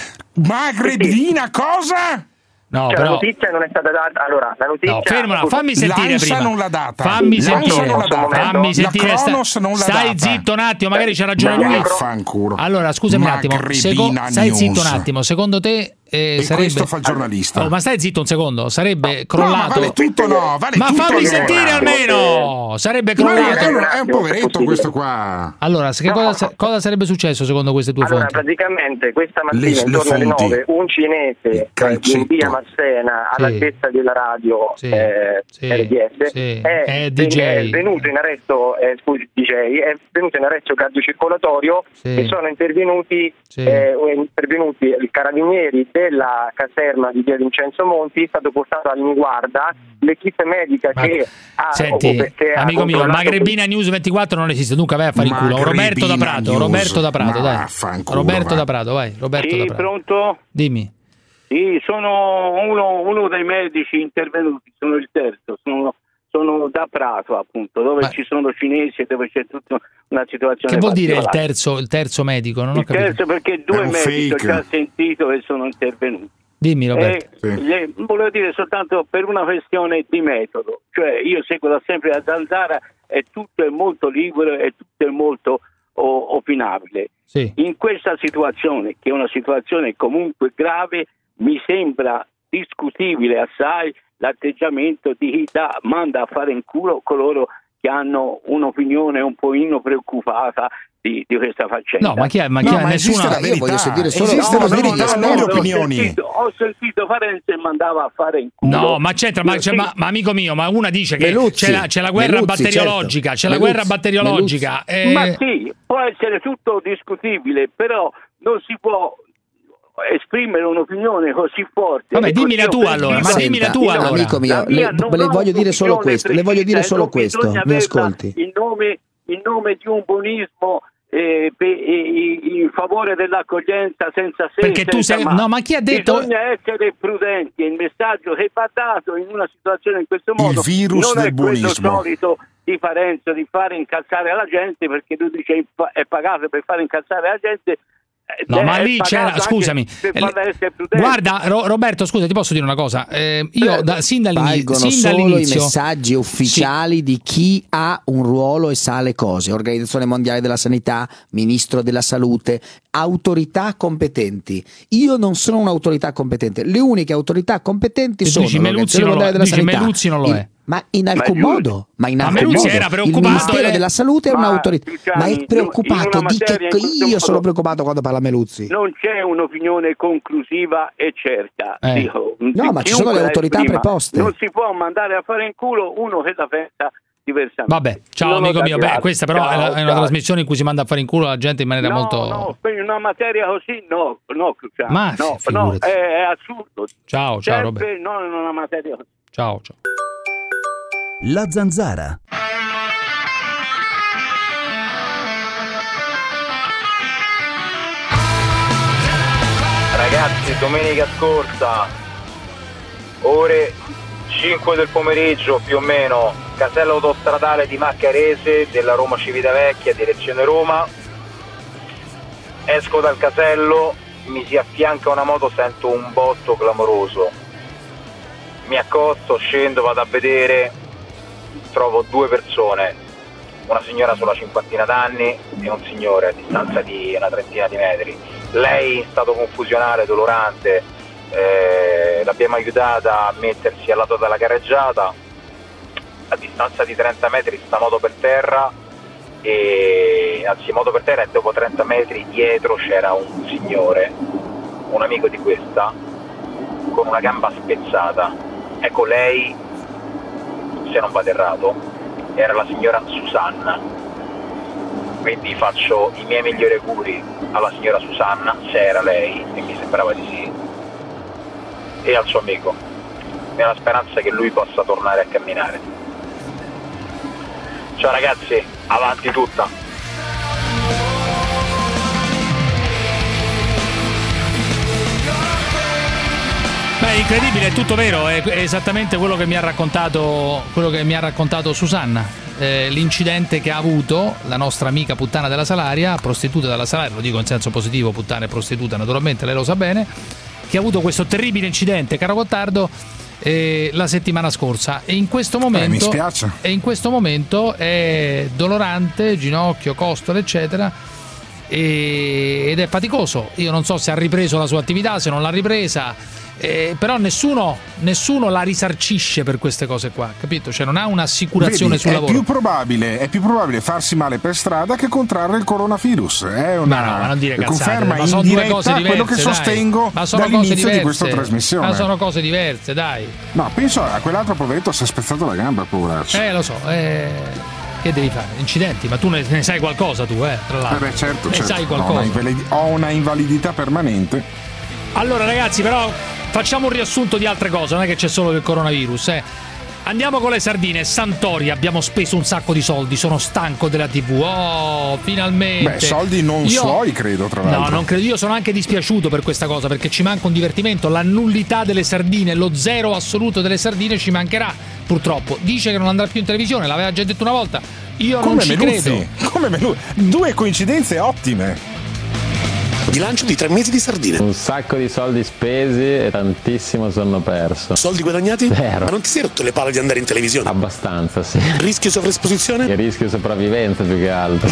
Magrebina cosa? No, cioè, però... la notizia non è stata data. Allora, la notizia. No, fermala, fammi sentire L'Ansa prima. non l'ha data. Fammi sentire. Non l'ha data. Fammi sentire. La Cronos non l'ha Stai data. zitto un attimo, magari c'ha ragione Beh, lui. Fanculo. Allora, scusami un attimo. Seco... Stai zitto un attimo. Secondo te eh, e sarebbe... questo fa il giornalista. Oh, ma stai zitto un secondo. Sarebbe crollato. No, ma vale tutto no. Vale ma tutto fammi no. sentire almeno. Sarebbe crollato. È un, è un poveretto questo qua. Allora, che cosa, cosa sarebbe successo secondo queste tue allora, fonti? praticamente questa mattina le, intorno le alle nove un cinese in via Massena sì. all'altezza della radio sì. eh, sì. R D S sì. è, è, D J. è venuto in arresto eh, scusi, D J è venuto in arresto cardiocircolatorio sì. e sono intervenuti sì. eh, intervenuti i carabinieri della caserma di via Vincenzo Monti. È stato portato all'inguarda l'equipe medica ma, che ha senti, che amico ha mio, Magrebina per... News ventiquattro non esiste, dunque vai a fare in culo. Roberto da Prato, News. Roberto da Prato, dai. Fanculo, Roberto va. da Prato, vai. Roberto sì, da Prato. Pronto? Dimmi. Sì, sono uno, uno dei medici intervenuti, sono il terzo, sono, sono da Prato appunto, dove ma... ci sono cinesi e dove c'è tutta una situazione. Che vuol dire il terzo, il terzo medico? Non ho il capito. terzo perché due medici ho già sentito e sono intervenuti. Dimmi Roberto. Eh, sì. le, volevo dire soltanto per una questione di metodo, cioè io seguo da sempre la Zanzara e tutto è molto libero e tutto è molto o, opinabile. Sì. In questa situazione, che è una situazione comunque grave, mi sembra discutibile assai l'atteggiamento di chi da, manda a fare in culo coloro che hanno un'opinione un pochino preoccupata di, di questa faccenda. No, ma chi è? Ma chi no, è? Ma Nessuna... la verità. Voglio sentire solo Esistono no, verità, no, non no, le no, opinioni. Ho sentito, ho sentito Farenze e mandava a fare in culo. No, ma c'entra, ma, c'è, ma, ma amico mio, ma una dice che Meluzzi, c'è, la, c'è la guerra Meluzzi, batteriologica, certo. c'è la Meluzzi, guerra batteriologica. Eh... Ma sì, può essere tutto discutibile, però non si può esprimere un'opinione così forte. Vabbè, dimmi la tua allora, ma dimmi la tua allora. Amico mio, le, le voglio dire solo questo, le voglio dire solo questo, mi ascolti. In nome, in nome di un buonismo eh, pe, eh, in favore dell'accoglienza senza se perché tu sei ma. no ma chi ha detto bisogna essere prudenti, il messaggio che va dato in una situazione in questo modo il virus non del è quello buonismo solito di Parenzo di fare incazzare la gente, perché lui dice è pagato per fare incazzare la gente. No, ma lì c'era, scusami, guarda Ro- Roberto, scusa, ti posso dire una cosa? Eh, io da, sin dall'inizio, valgono sin solo dall'inizio i messaggi ufficiali sì. di chi ha un ruolo e sa le cose. Organizzazione Mondiale della Sanità, Ministro della Salute, autorità competenti. Io non sono un'autorità competente. Le uniche autorità competenti e sono l'Organizzazione Mondiale della Sanità. Meluzzi non lo è. In, ma in alcun ma modo, ma in alcun modo. Era preoccupato, il Ministero eh. della Salute è ma, un'autorità. Luciani, ma è preoccupato di che io modo, sono preoccupato quando parla Meluzzi. Non c'è un'opinione conclusiva e certa. Eh. Dico, no, ma ci sono le autorità prima. preposte. Non si può mandare a fare in culo uno che la pensa diversamente. Vabbè, ciao non amico mio. Beh, questa però ciao, è una ciao. trasmissione in cui si manda a fare in culo la gente in maniera no, molto. No, in una materia così no, no, Cruciano. Ma no, no, è, è assurdo. Ciao, ciao Roberto. Non in una materia così. Ciao, ciao. La Zanzara. Ragazzi, domenica scorsa, ore cinque del pomeriggio più o meno, casello autostradale di Maccarese della Roma Civitavecchia, direzione Roma. Esco dal casello, mi si affianca una moto, sento un botto clamoroso. Mi accosto, scendo, vado a vedere. Trovo due persone, una signora sulla cinquantina d'anni e un signore a distanza di una trentina di metri. Lei in stato confusionale, dolorante, eh, l'abbiamo aiutata a mettersi al lato della carreggiata. A distanza di trenta metri sta moto per terra, e anzi moto per terra, e dopo trenta metri dietro c'era un signore, un amico di questa, con una gamba spezzata. Ecco, lei, se non vado errato, era la signora Susanna. Quindi faccio i miei migliori auguri alla signora Susanna, se era lei, e mi sembrava di sì, e al suo amico, nella speranza che lui possa tornare a camminare. Ciao ragazzi, avanti tutta! Beh, incredibile, è tutto vero, è esattamente quello che mi ha raccontato, quello che mi ha raccontato Susanna. Eh, l'incidente che ha avuto la nostra amica puttana della Salaria, prostituta della Salaria, lo dico in senso positivo, puttana e prostituta naturalmente, lei lo sa bene, che ha avuto questo terribile incidente, caro Gottardo, eh, la settimana scorsa, e in questo momento eh, mi spiace. E in questo momento è dolorante, ginocchio, costole, eccetera, e, ed è faticoso. Io non so se ha ripreso la sua attività, se non l'ha ripresa. Eh, però nessuno, nessuno la risarcisce per queste cose qua, capito? Cioè non ha un'assicurazione Vedi, sul è lavoro. Più probabile, è più probabile farsi male per strada che contrarre il coronavirus. È una ma no, ma non dire cazzate, conferma ma sono due cose diverse, quello che dai. sostengo ma sono dall'inizio cose diverse. di questa trasmissione. Ma sono cose diverse, dai. No, penso a quell'altro poveretto, si è spezzato la gamba, poveraccio. Eh, lo so, eh... che devi fare? Incidenti? Ma tu ne, ne sai qualcosa tu, eh, tra l'altro. Eh beh, certo, ne certo. sai qualcosa. No, una ho una invalidità permanente. Allora ragazzi, però facciamo un riassunto di altre cose, non è che c'è solo il coronavirus, eh. Andiamo con le sardine. Santoria, abbiamo speso un sacco di soldi, sono stanco della tivù. Oh, finalmente. Beh, soldi non io... suoi, credo, tra l'altro. No, non credo. Io sono anche dispiaciuto per questa cosa, perché ci manca un divertimento. La nullità delle sardine, lo zero assoluto delle sardine ci mancherà, purtroppo. Dice che non andrà più in televisione, l'aveva già detto una volta. Io Come non ci Meluzzi? credo. Come Meluzzi? Due coincidenze ottime. Bilancio di tre mesi di sardine. Un sacco di soldi spesi e tantissimo sonno perso. Soldi guadagnati? Zero. Ma non ti sei rotto le palle di andare in televisione? Abbastanza, sì. Rischio sovraesposizione? Il rischio sopravvivenza più che altro.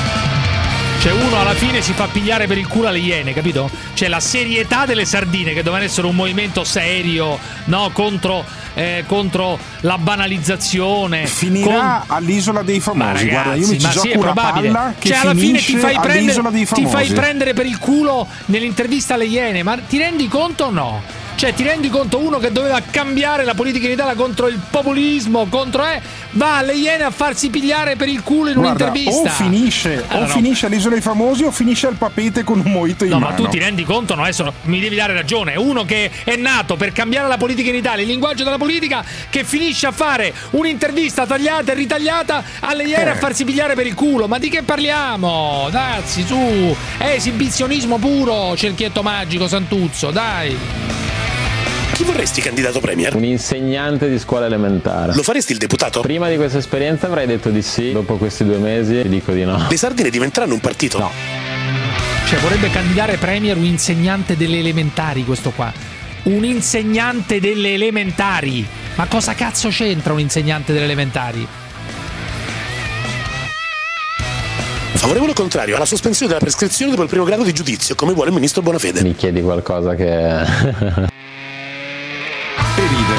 Cioè uno alla fine si fa pigliare per il culo alle Iene, capito? C'è la serietà delle sardine, che dovevano essere un movimento serio, no? Contro, eh, contro la banalizzazione. Finirà con... all'Isola dei Famosi. Ma ragazzi, Guarda, io mi ci ma gioco sì, è una probabile. palla che cioè alla fine ti fai, prendere, ti fai prendere per il culo nell'intervista alle Iene, ma ti rendi conto o no? Cioè ti rendi conto, uno che doveva cambiare la politica in Italia contro il populismo, contro eh, va alle Iene a farsi pigliare per il culo in Guarda, un'intervista. O finisce, allora, o no. finisce all'Isola dei Famosi o finisce al papete con un mojito in no, mano. No, ma tu ti rendi conto, no? Adesso mi devi dare ragione. Uno che è nato per cambiare la politica in Italia, il linguaggio della politica, che finisce a fare un'intervista tagliata e ritagliata alle Iene eh. a farsi pigliare per il culo. Ma di che parliamo? Dazzi, su, è esibizionismo puro, cerchietto magico, Santuzzo, dai. Chi vorresti candidato premier? Un insegnante di scuola elementare. Lo faresti il deputato? Prima di questa esperienza avrei detto di sì, dopo questi due mesi ti dico di no. Le sardine diventeranno un partito? No. Cioè vorrebbe candidare premier un insegnante delle elementari, questo qua. Un insegnante delle elementari. Ma cosa cazzo c'entra un insegnante delle elementari? Favorevole o contrario alla sospensione della prescrizione dopo il primo grado di giudizio, come vuole il ministro Bonafede? Mi chiedi qualcosa che... E ride.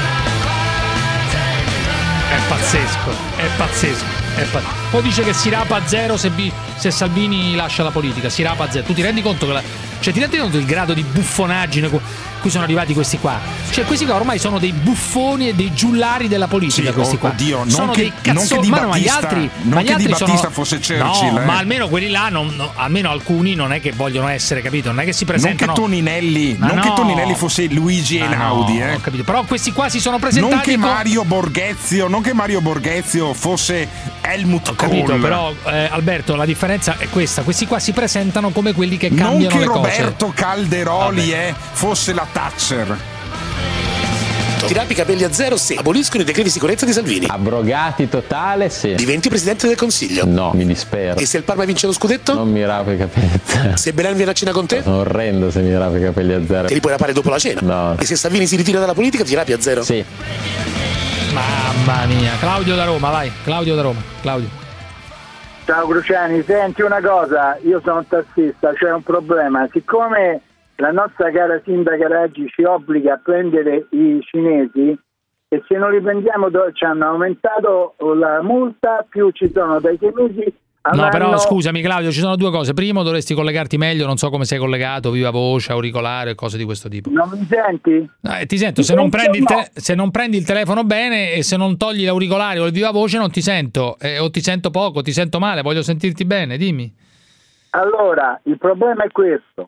È pazzesco, è pazzesco. È pa- Poi dice che si rapa a zero se, bi- se Salvini lascia la politica. Si rapa a zero. Tu ti rendi conto che la- cioè ti rendi conto del grado di buffonaggine cu- cui sono arrivati questi qua? Cioè questi qua ormai sono dei buffoni e dei giullari della politica, sì, questi qua. Oddio, non sono che, dei cazzo- non che di ma Battista, no, ma gli altri, non ma gli che altri di Battista sono... fosse Churchill, no, eh. ma almeno quelli là non, no, almeno alcuni non è che vogliono essere, capito? Non è che si presentano. Non che Toninelli, Ma non no. che Toninelli fosse Luigi Ma Einaudi, no, eh. ho capito. Però questi qua si sono presentati Non che con... Mario Borghezio, non che Mario Borghezio fosse Helmut Ho capito, Kohl. però eh, Alberto, la differenza è questa: questi qua si presentano come quelli che cambiano non che le Roberto cose. Calderoli eh, fosse la Thatcher. Ti rapi i capelli a zero se aboliscono i decreti di sicurezza di Salvini. Abrogati totale, sì. Diventi presidente del Consiglio. No, mi dispero. E se il Parma vince lo scudetto? Non mi rapo i capelli a zero. Se Belen viene a cena con te? Sono orrendo se mi rapo i capelli a zero. Te li puoi rapare dopo la cena? No. E se Salvini si ritira dalla politica ti rapi a zero? Sì. Mamma mia. Claudio da Roma, vai. Claudio da Roma. Claudio. Ciao Cruciani, senti una cosa, io sono tassista, c'è un problema, siccome la nostra cara sindaca Raggi ci obbliga a prendere i cinesi e se non li prendiamo ci hanno aumentato la multa, più ci sono dai sei mesi. No, però scusami Claudio, ci sono due cose. Primo, dovresti collegarti meglio, non so come sei collegato, viva voce, auricolare, cose di questo tipo. Non mi senti? No, eh, ti sento, se non, prendi il te- se non prendi il telefono bene e se non togli l'auricolare o il viva voce non ti sento, eh, o ti sento poco, ti sento male, voglio sentirti bene, dimmi. Allora, il problema è questo.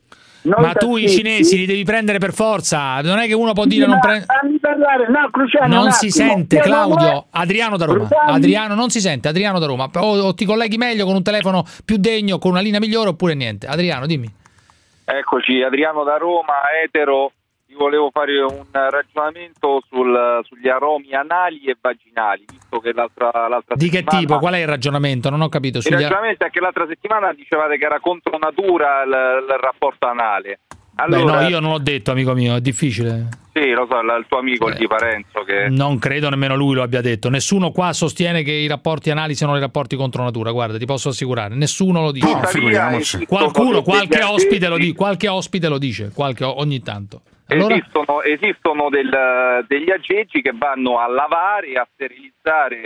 Noi Ma tu i cinesi li devi prendere per forza, non è che uno può dire non prende. Fammi parlare, no, Cruciani, non un si attimo. sente, Io Claudio. non è... Adriano da Roma. Cruciani. Adriano non si sente, Adriano da Roma. O, o ti colleghi meglio con un telefono più degno, con una linea migliore, oppure niente. Adriano, dimmi. Eccoci, Adriano da Roma, etero. Io volevo fare un ragionamento sul, sugli aromi anali e vaginali, visto che l'altra, l'altra Di settimana... che tipo? Qual è il ragionamento? Non ho capito. Il Sugli... ragionamento è che l'altra settimana dicevate che era contro natura il, il rapporto anale. Allora... Beh, no, io non l'ho detto, amico mio, è difficile. Sì, lo so, il tuo amico, eh. il Di Parenzo che... Non credo nemmeno lui lo abbia detto. Nessuno qua sostiene che i rapporti anali siano i rapporti contro natura, guarda, ti posso assicurare. Nessuno lo dice. No, figuriamoci. Qualcuno, qualche ospite lo dice, qualche ospite lo dice, qualche, ogni tanto. Allora? Esistono, esistono del, degli aggeggi che vanno a lavare e a sterilizzare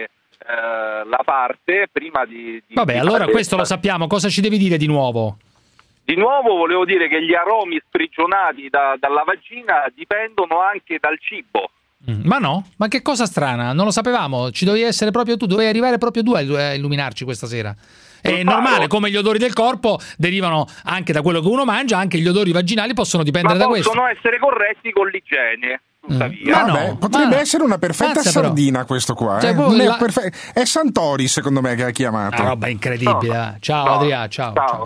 eh, la parte prima di... di Vabbè, di allora fare- questo lo sappiamo. Cosa ci devi dire di nuovo? Di nuovo volevo dire che gli aromi sprigionati da, dalla vagina dipendono anche dal cibo. Mm, ma no, ma che cosa strana, non lo sapevamo. Ci dovevi essere proprio tu, dovevi arrivare proprio tu a illuminarci questa sera. È normale, come gli odori del corpo derivano anche da quello che uno mangia, anche gli odori vaginali possono dipendere Ma da questo. possono essere corretti con l'igiene, tuttavia. Ma no, Vabbè, potrebbe ma- essere una perfetta Mazza, però. sardina questo qua. Cioè, eh. poi Non è, la- perfe- è Santori secondo me che ha chiamato. Una roba incredibile. eh. Ciao Adrià, ciao. ciao.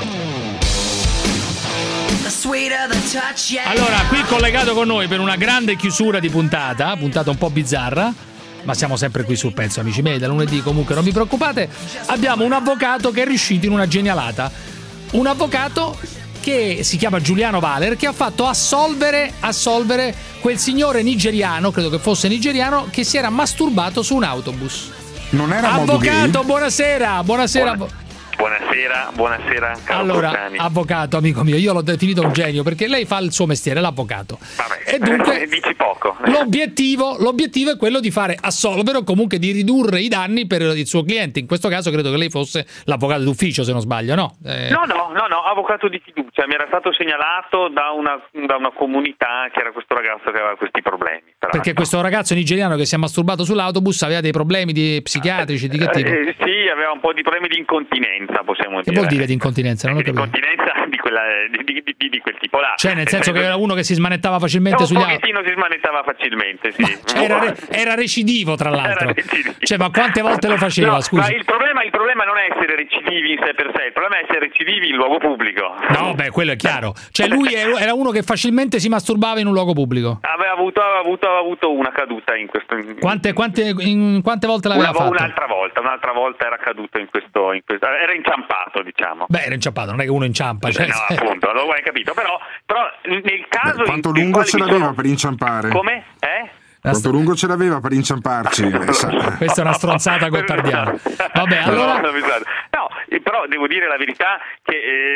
Allora, qui collegato con noi per una grande chiusura di puntata, puntata un po' bizzarra, ma siamo sempre qui sul pezzo, amici miei, da lunedì comunque non vi preoccupate, abbiamo un avvocato che è riuscito in una genialata. Un avvocato che si chiama Giuliano Valer, che ha fatto assolvere, assolvere quel signore nigeriano, credo che fosse nigeriano, che si era masturbato su un autobus. Non era Avvocato, buonasera, buonasera. Buona- Buonasera, buonasera, caro Allora, Cruciani. avvocato, amico mio, io l'ho definito un genio perché lei fa il suo mestiere, l'avvocato. Vabbè, E dunque eh, dici poco. l'obiettivo, l'obiettivo è quello di fare assolvere o comunque di ridurre i danni per il suo cliente. In questo caso credo che lei fosse l'avvocato d'ufficio, se non sbaglio, no? Eh, No, no, no, no, avvocato di fiducia. Mi era stato segnalato da una, da una comunità che era questo ragazzo che aveva questi problemi. peraltro. Perché questo ragazzo nigeriano che si è masturbato sull'autobus aveva dei problemi di psichiatrici, di che tipo? Eh, sì, aveva un po' di problemi di incontinenza, possiamo Che dire. vuol dire di incontinenza? Non ho capito. Incontinenza di quella eh, di, di, di, di quel tipo là. Cioè, nel senso che era uno che si smanettava facilmente sugli altri. Un pochettino si smanettava facilmente, sì. Cioè, era, re, era recidivo, tra l'altro. Recidivo. Cioè, ma quante volte lo faceva? No, scusi. Ma il problema, il problema non è essere recidivi in sé per sé, il problema è essere recidivi in luogo pubblico. No, beh, quello è chiaro. Cioè, lui era uno che facilmente si masturbava in un luogo pubblico. Aveva avuto, aveva avuto, aveva avuto una caduta in questo. In... Quante, quante, in, quante volte l'aveva una, fatto? Un'altra volta, un'altra volta era caduto in questo, in questo. Era inciampato, diciamo. Beh, era inciampato, non è che uno inciampa. Cioè... No, appunto, lo hai capito. Però, però nel caso. Beh, quanto in, lungo in ce l'aveva sono... per inciampare? Come? Eh? Quanto lungo ce l'aveva per inciamparci? Questa è una stronzata gottardiana. Vabbè, allora. No, però devo dire la verità che,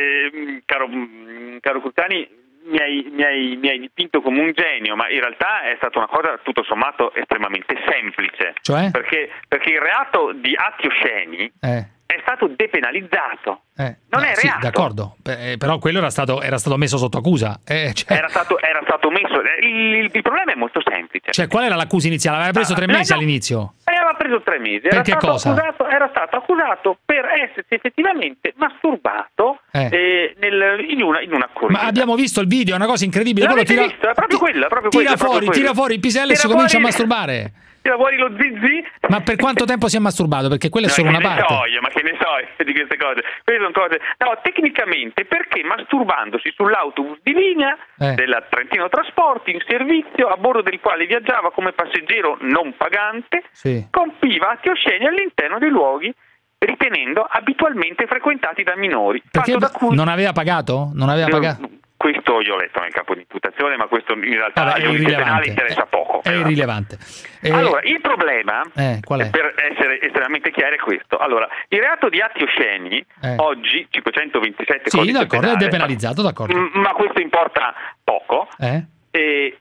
eh, caro, caro Cruciani, mi hai, mi, hai, mi hai dipinto come un genio, ma in realtà è stata una cosa tutto sommato estremamente semplice. Cioè? Perché, perché il reato di atti osceni eh. è stato depenalizzato. Eh, non no, è sì, reato. D'accordo, eh, però quello era stato, era stato messo sotto accusa. Eh, cioè... era, stato, era stato messo. Il, il problema è molto semplice. Cioè, qual era l'accusa iniziale? Aveva preso tre mesi no, all'inizio? Aveva preso tre mesi. Per era che stato cosa? Accusato, era stato accusato per essersi effettivamente masturbato eh. Eh, nel, in, una, in una corrida. Ma abbiamo visto il video, è una cosa incredibile. L'avete tira, visto? È proprio quella. Proprio tira, quella, fuori, proprio tira fuori il pisello e si fuori, comincia a masturbare. Tira fuori lo zizi. Ma per quanto tempo si è masturbato? Perché quella è ma solo una ne parte. So io, ma che ne so di queste cose? Queste sono cose. No, tecnicamente perché masturbandosi sull'autobus di linea eh. della Trentino Trasporti in servizio, a bordo del quale viaggiava come passeggero non pagante, sì. compiva atti osceni all'interno dei luoghi ritenendo abitualmente frequentati da minori. Perché da cui... non aveva pagato? Non aveva no, pagato? Questo io ho letto nel capo di imputazione, ma questo in realtà Vabbè, al giudice penale interessa poco. È irrilevante. Eh, allora, il problema, eh, qual è? per essere estremamente chiaro, è questo. Allora, il reato di atti osceni, eh. oggi cinquecentoventisette sì, codice d'accordo, penale, è depenalizzato, d'accordo. Ma, ma questo importa poco. Eh? E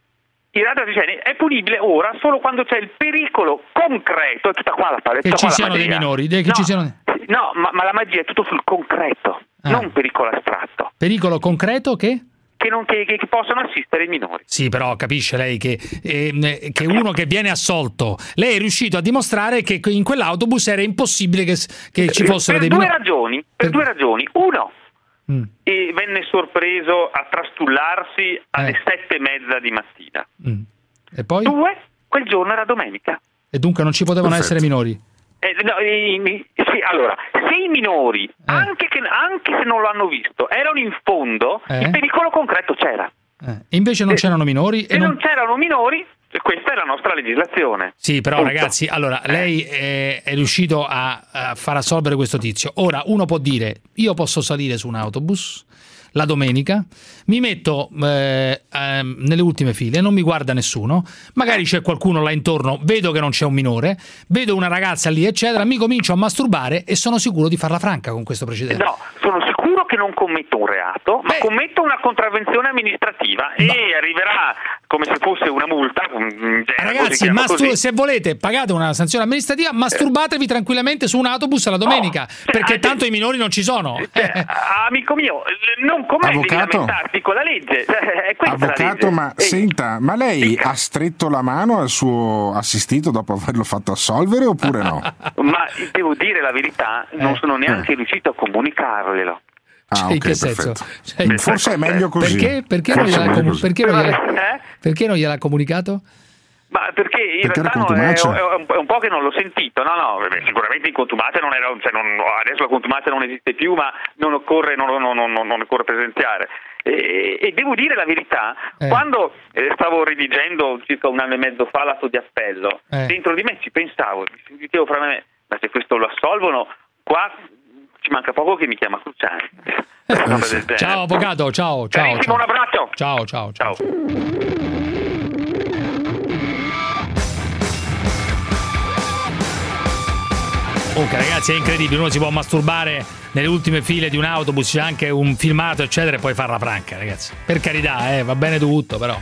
il reato di atti osceni è punibile ora solo quando c'è il pericolo concreto, è tutta qua la paletta. Che ci siano dei minori, che no, ci siano... no ma, ma la magia è tutto sul concreto, ah. non pericolo astratto. Pericolo concreto che? Che, non, che, che possono assistere i minori. Sì, però capisce lei che, eh, che uno che viene assolto, lei è riuscito a dimostrare che in quell'autobus era impossibile che, che ci fossero per dei due minori. ragioni, per, per due ragioni. Uno, mm. e venne sorpreso a trastullarsi alle eh. sette e mezza di mattina. Mm. E poi? Due, quel giorno era domenica. E dunque non ci potevano Perfetto. essere minori? Eh, no, i, sì, allora, se i minori, eh. anche, che, anche se non lo hanno visto, erano in fondo, eh. il pericolo concreto c'era. Eh. Invece non eh, c'erano minori. Se e non... non c'erano minori, questa è la nostra legislazione. Sì, però Punto. Ragazzi, allora, lei è, è riuscito a, a far assolvere questo tizio. Ora, uno può dire, io posso salire su un autobus la domenica, mi metto eh, eh, nelle ultime file, non mi guarda nessuno, magari c'è qualcuno là intorno, vedo che non c'è un minore, vedo una ragazza lì eccetera, mi comincio a masturbare e sono sicuro di farla franca con questo precedente. No, sono sicuro che non commetto un reato, ma Beh. commetto una contravvenzione amministrativa no. e arriverà come se fosse una multa. Ragazzi, mastur- se volete pagate una sanzione amministrativa, masturbatevi tranquillamente su un autobus la domenica, no, cioè, perché tanto i minori non ci sono. Cioè, amico mio, non come devi lamentarti con la legge. È Avvocato, la legge. ma Ehi. senta, ma lei Dica. ha stretto la mano al suo assistito dopo averlo fatto assolvere oppure no? Ma devo dire la verità, non eh. sono neanche eh. riuscito a comunicarglielo. Ah, cioè, okay, in che senso? Cioè, forse è meglio così. Perché, perché, non, gliel'ha comu- perché, non, gliel'ha, eh? perché non gliel'ha comunicato? Ma perché in perché realtà non è, è, un, è un po' che non l'ho sentito, no no, sicuramente in contumacia non era, cioè non, adesso la contumacia non esiste più, ma non occorre, non, non, non, non occorre presenziare. E, e devo dire la verità, eh. quando eh, stavo redigendo circa un anno e mezzo fa l'atto di appello, eh. dentro di me ci pensavo, mi dicevo fra me, ma se questo lo assolvono, qua ci manca poco che mi chiama Cruciani. Eh. Ciao avvocato, ciao, ciao, ciao. Un abbraccio. Ciao, ciao, ciao. ciao. Ok ragazzi, è incredibile, uno si può masturbare nelle ultime file di un autobus, c'è anche un filmato eccetera e poi farla franca, ragazzi. Per carità, eh, va bene tutto, però.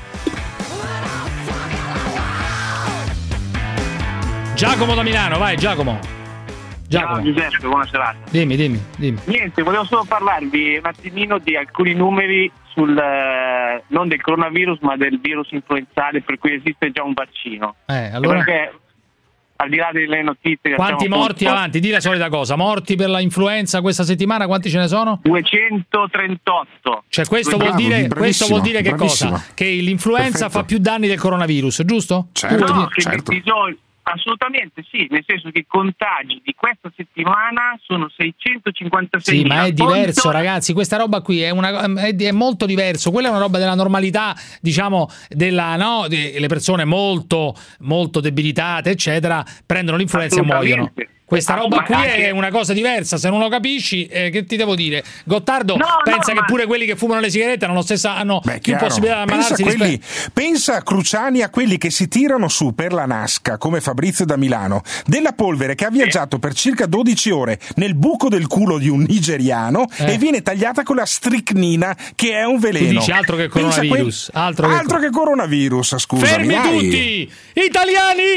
Giacomo da Milano, vai Giacomo. Giacomo. Ciao Giuseppe, buona serata. Dimmi, dimmi, dimmi. Niente, volevo solo parlarvi un attimino di alcuni numeri sul eh, non del coronavirus ma del virus influenzale per cui esiste già un vaccino. Eh, allora... Perché al di là delle notizie. Quanti morti appunto, avanti? Di la solita cosa, morti per la influenza questa settimana, quanti ce ne sono? duecentotrentotto. Cioè questo Bravo, vuol dire, questo vuol dire che bravissimo. cosa? Che l'influenza Perfetto. fa più danni del coronavirus, giusto? Certo, no, che certo. bisogna, assolutamente sì, nel senso che i contagi di questa settimana sono seicentocinquantasei. Sì, ma è diverso, ragazzi, questa roba qui è, una, è, è molto diverso. Quella è una roba della normalità, diciamo, della, no, le persone molto molto debilitate, eccetera, prendono l'influenza e muoiono. Questa roba qui è una cosa diversa, se non lo capisci, eh, che ti devo dire? Gottardo No, pensa no, che ma- pure quelli che fumano le sigarette hanno, lo stessa, hanno Beh, più chiaro. possibilità di pensa, ammalarsi a quelli, rispetto- pensa a Cruciani, a quelli che si tirano su per la Nasca, come Fabrizio da Milano, della polvere che ha viaggiato per circa dodici ore nel buco del culo di un nigeriano Eh. e viene tagliata con la stricnina, che è un veleno. Tu dici altro che Pensa a quel- coronavirus, altro che- altro che coronavirus, scusami. Fermi dai. tutti! Italiani!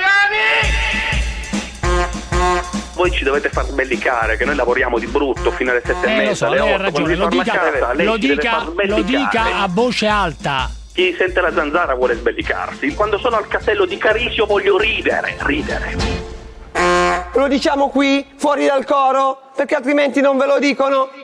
Voi ci dovete far sbellicare che noi lavoriamo di brutto fino alle sette Eh, e lo mezza, so, alle lei ha otto, quando ragione, vi lo torna dica, a casa, lei lo ci deve dica, far lo sbellicare. dica a voce alta. Chi sente la zanzara vuole sbellicarsi. Quando sono al castello di Carisio voglio ridere, ridere. Lo diciamo qui, fuori dal coro, perché altrimenti non ve lo dicono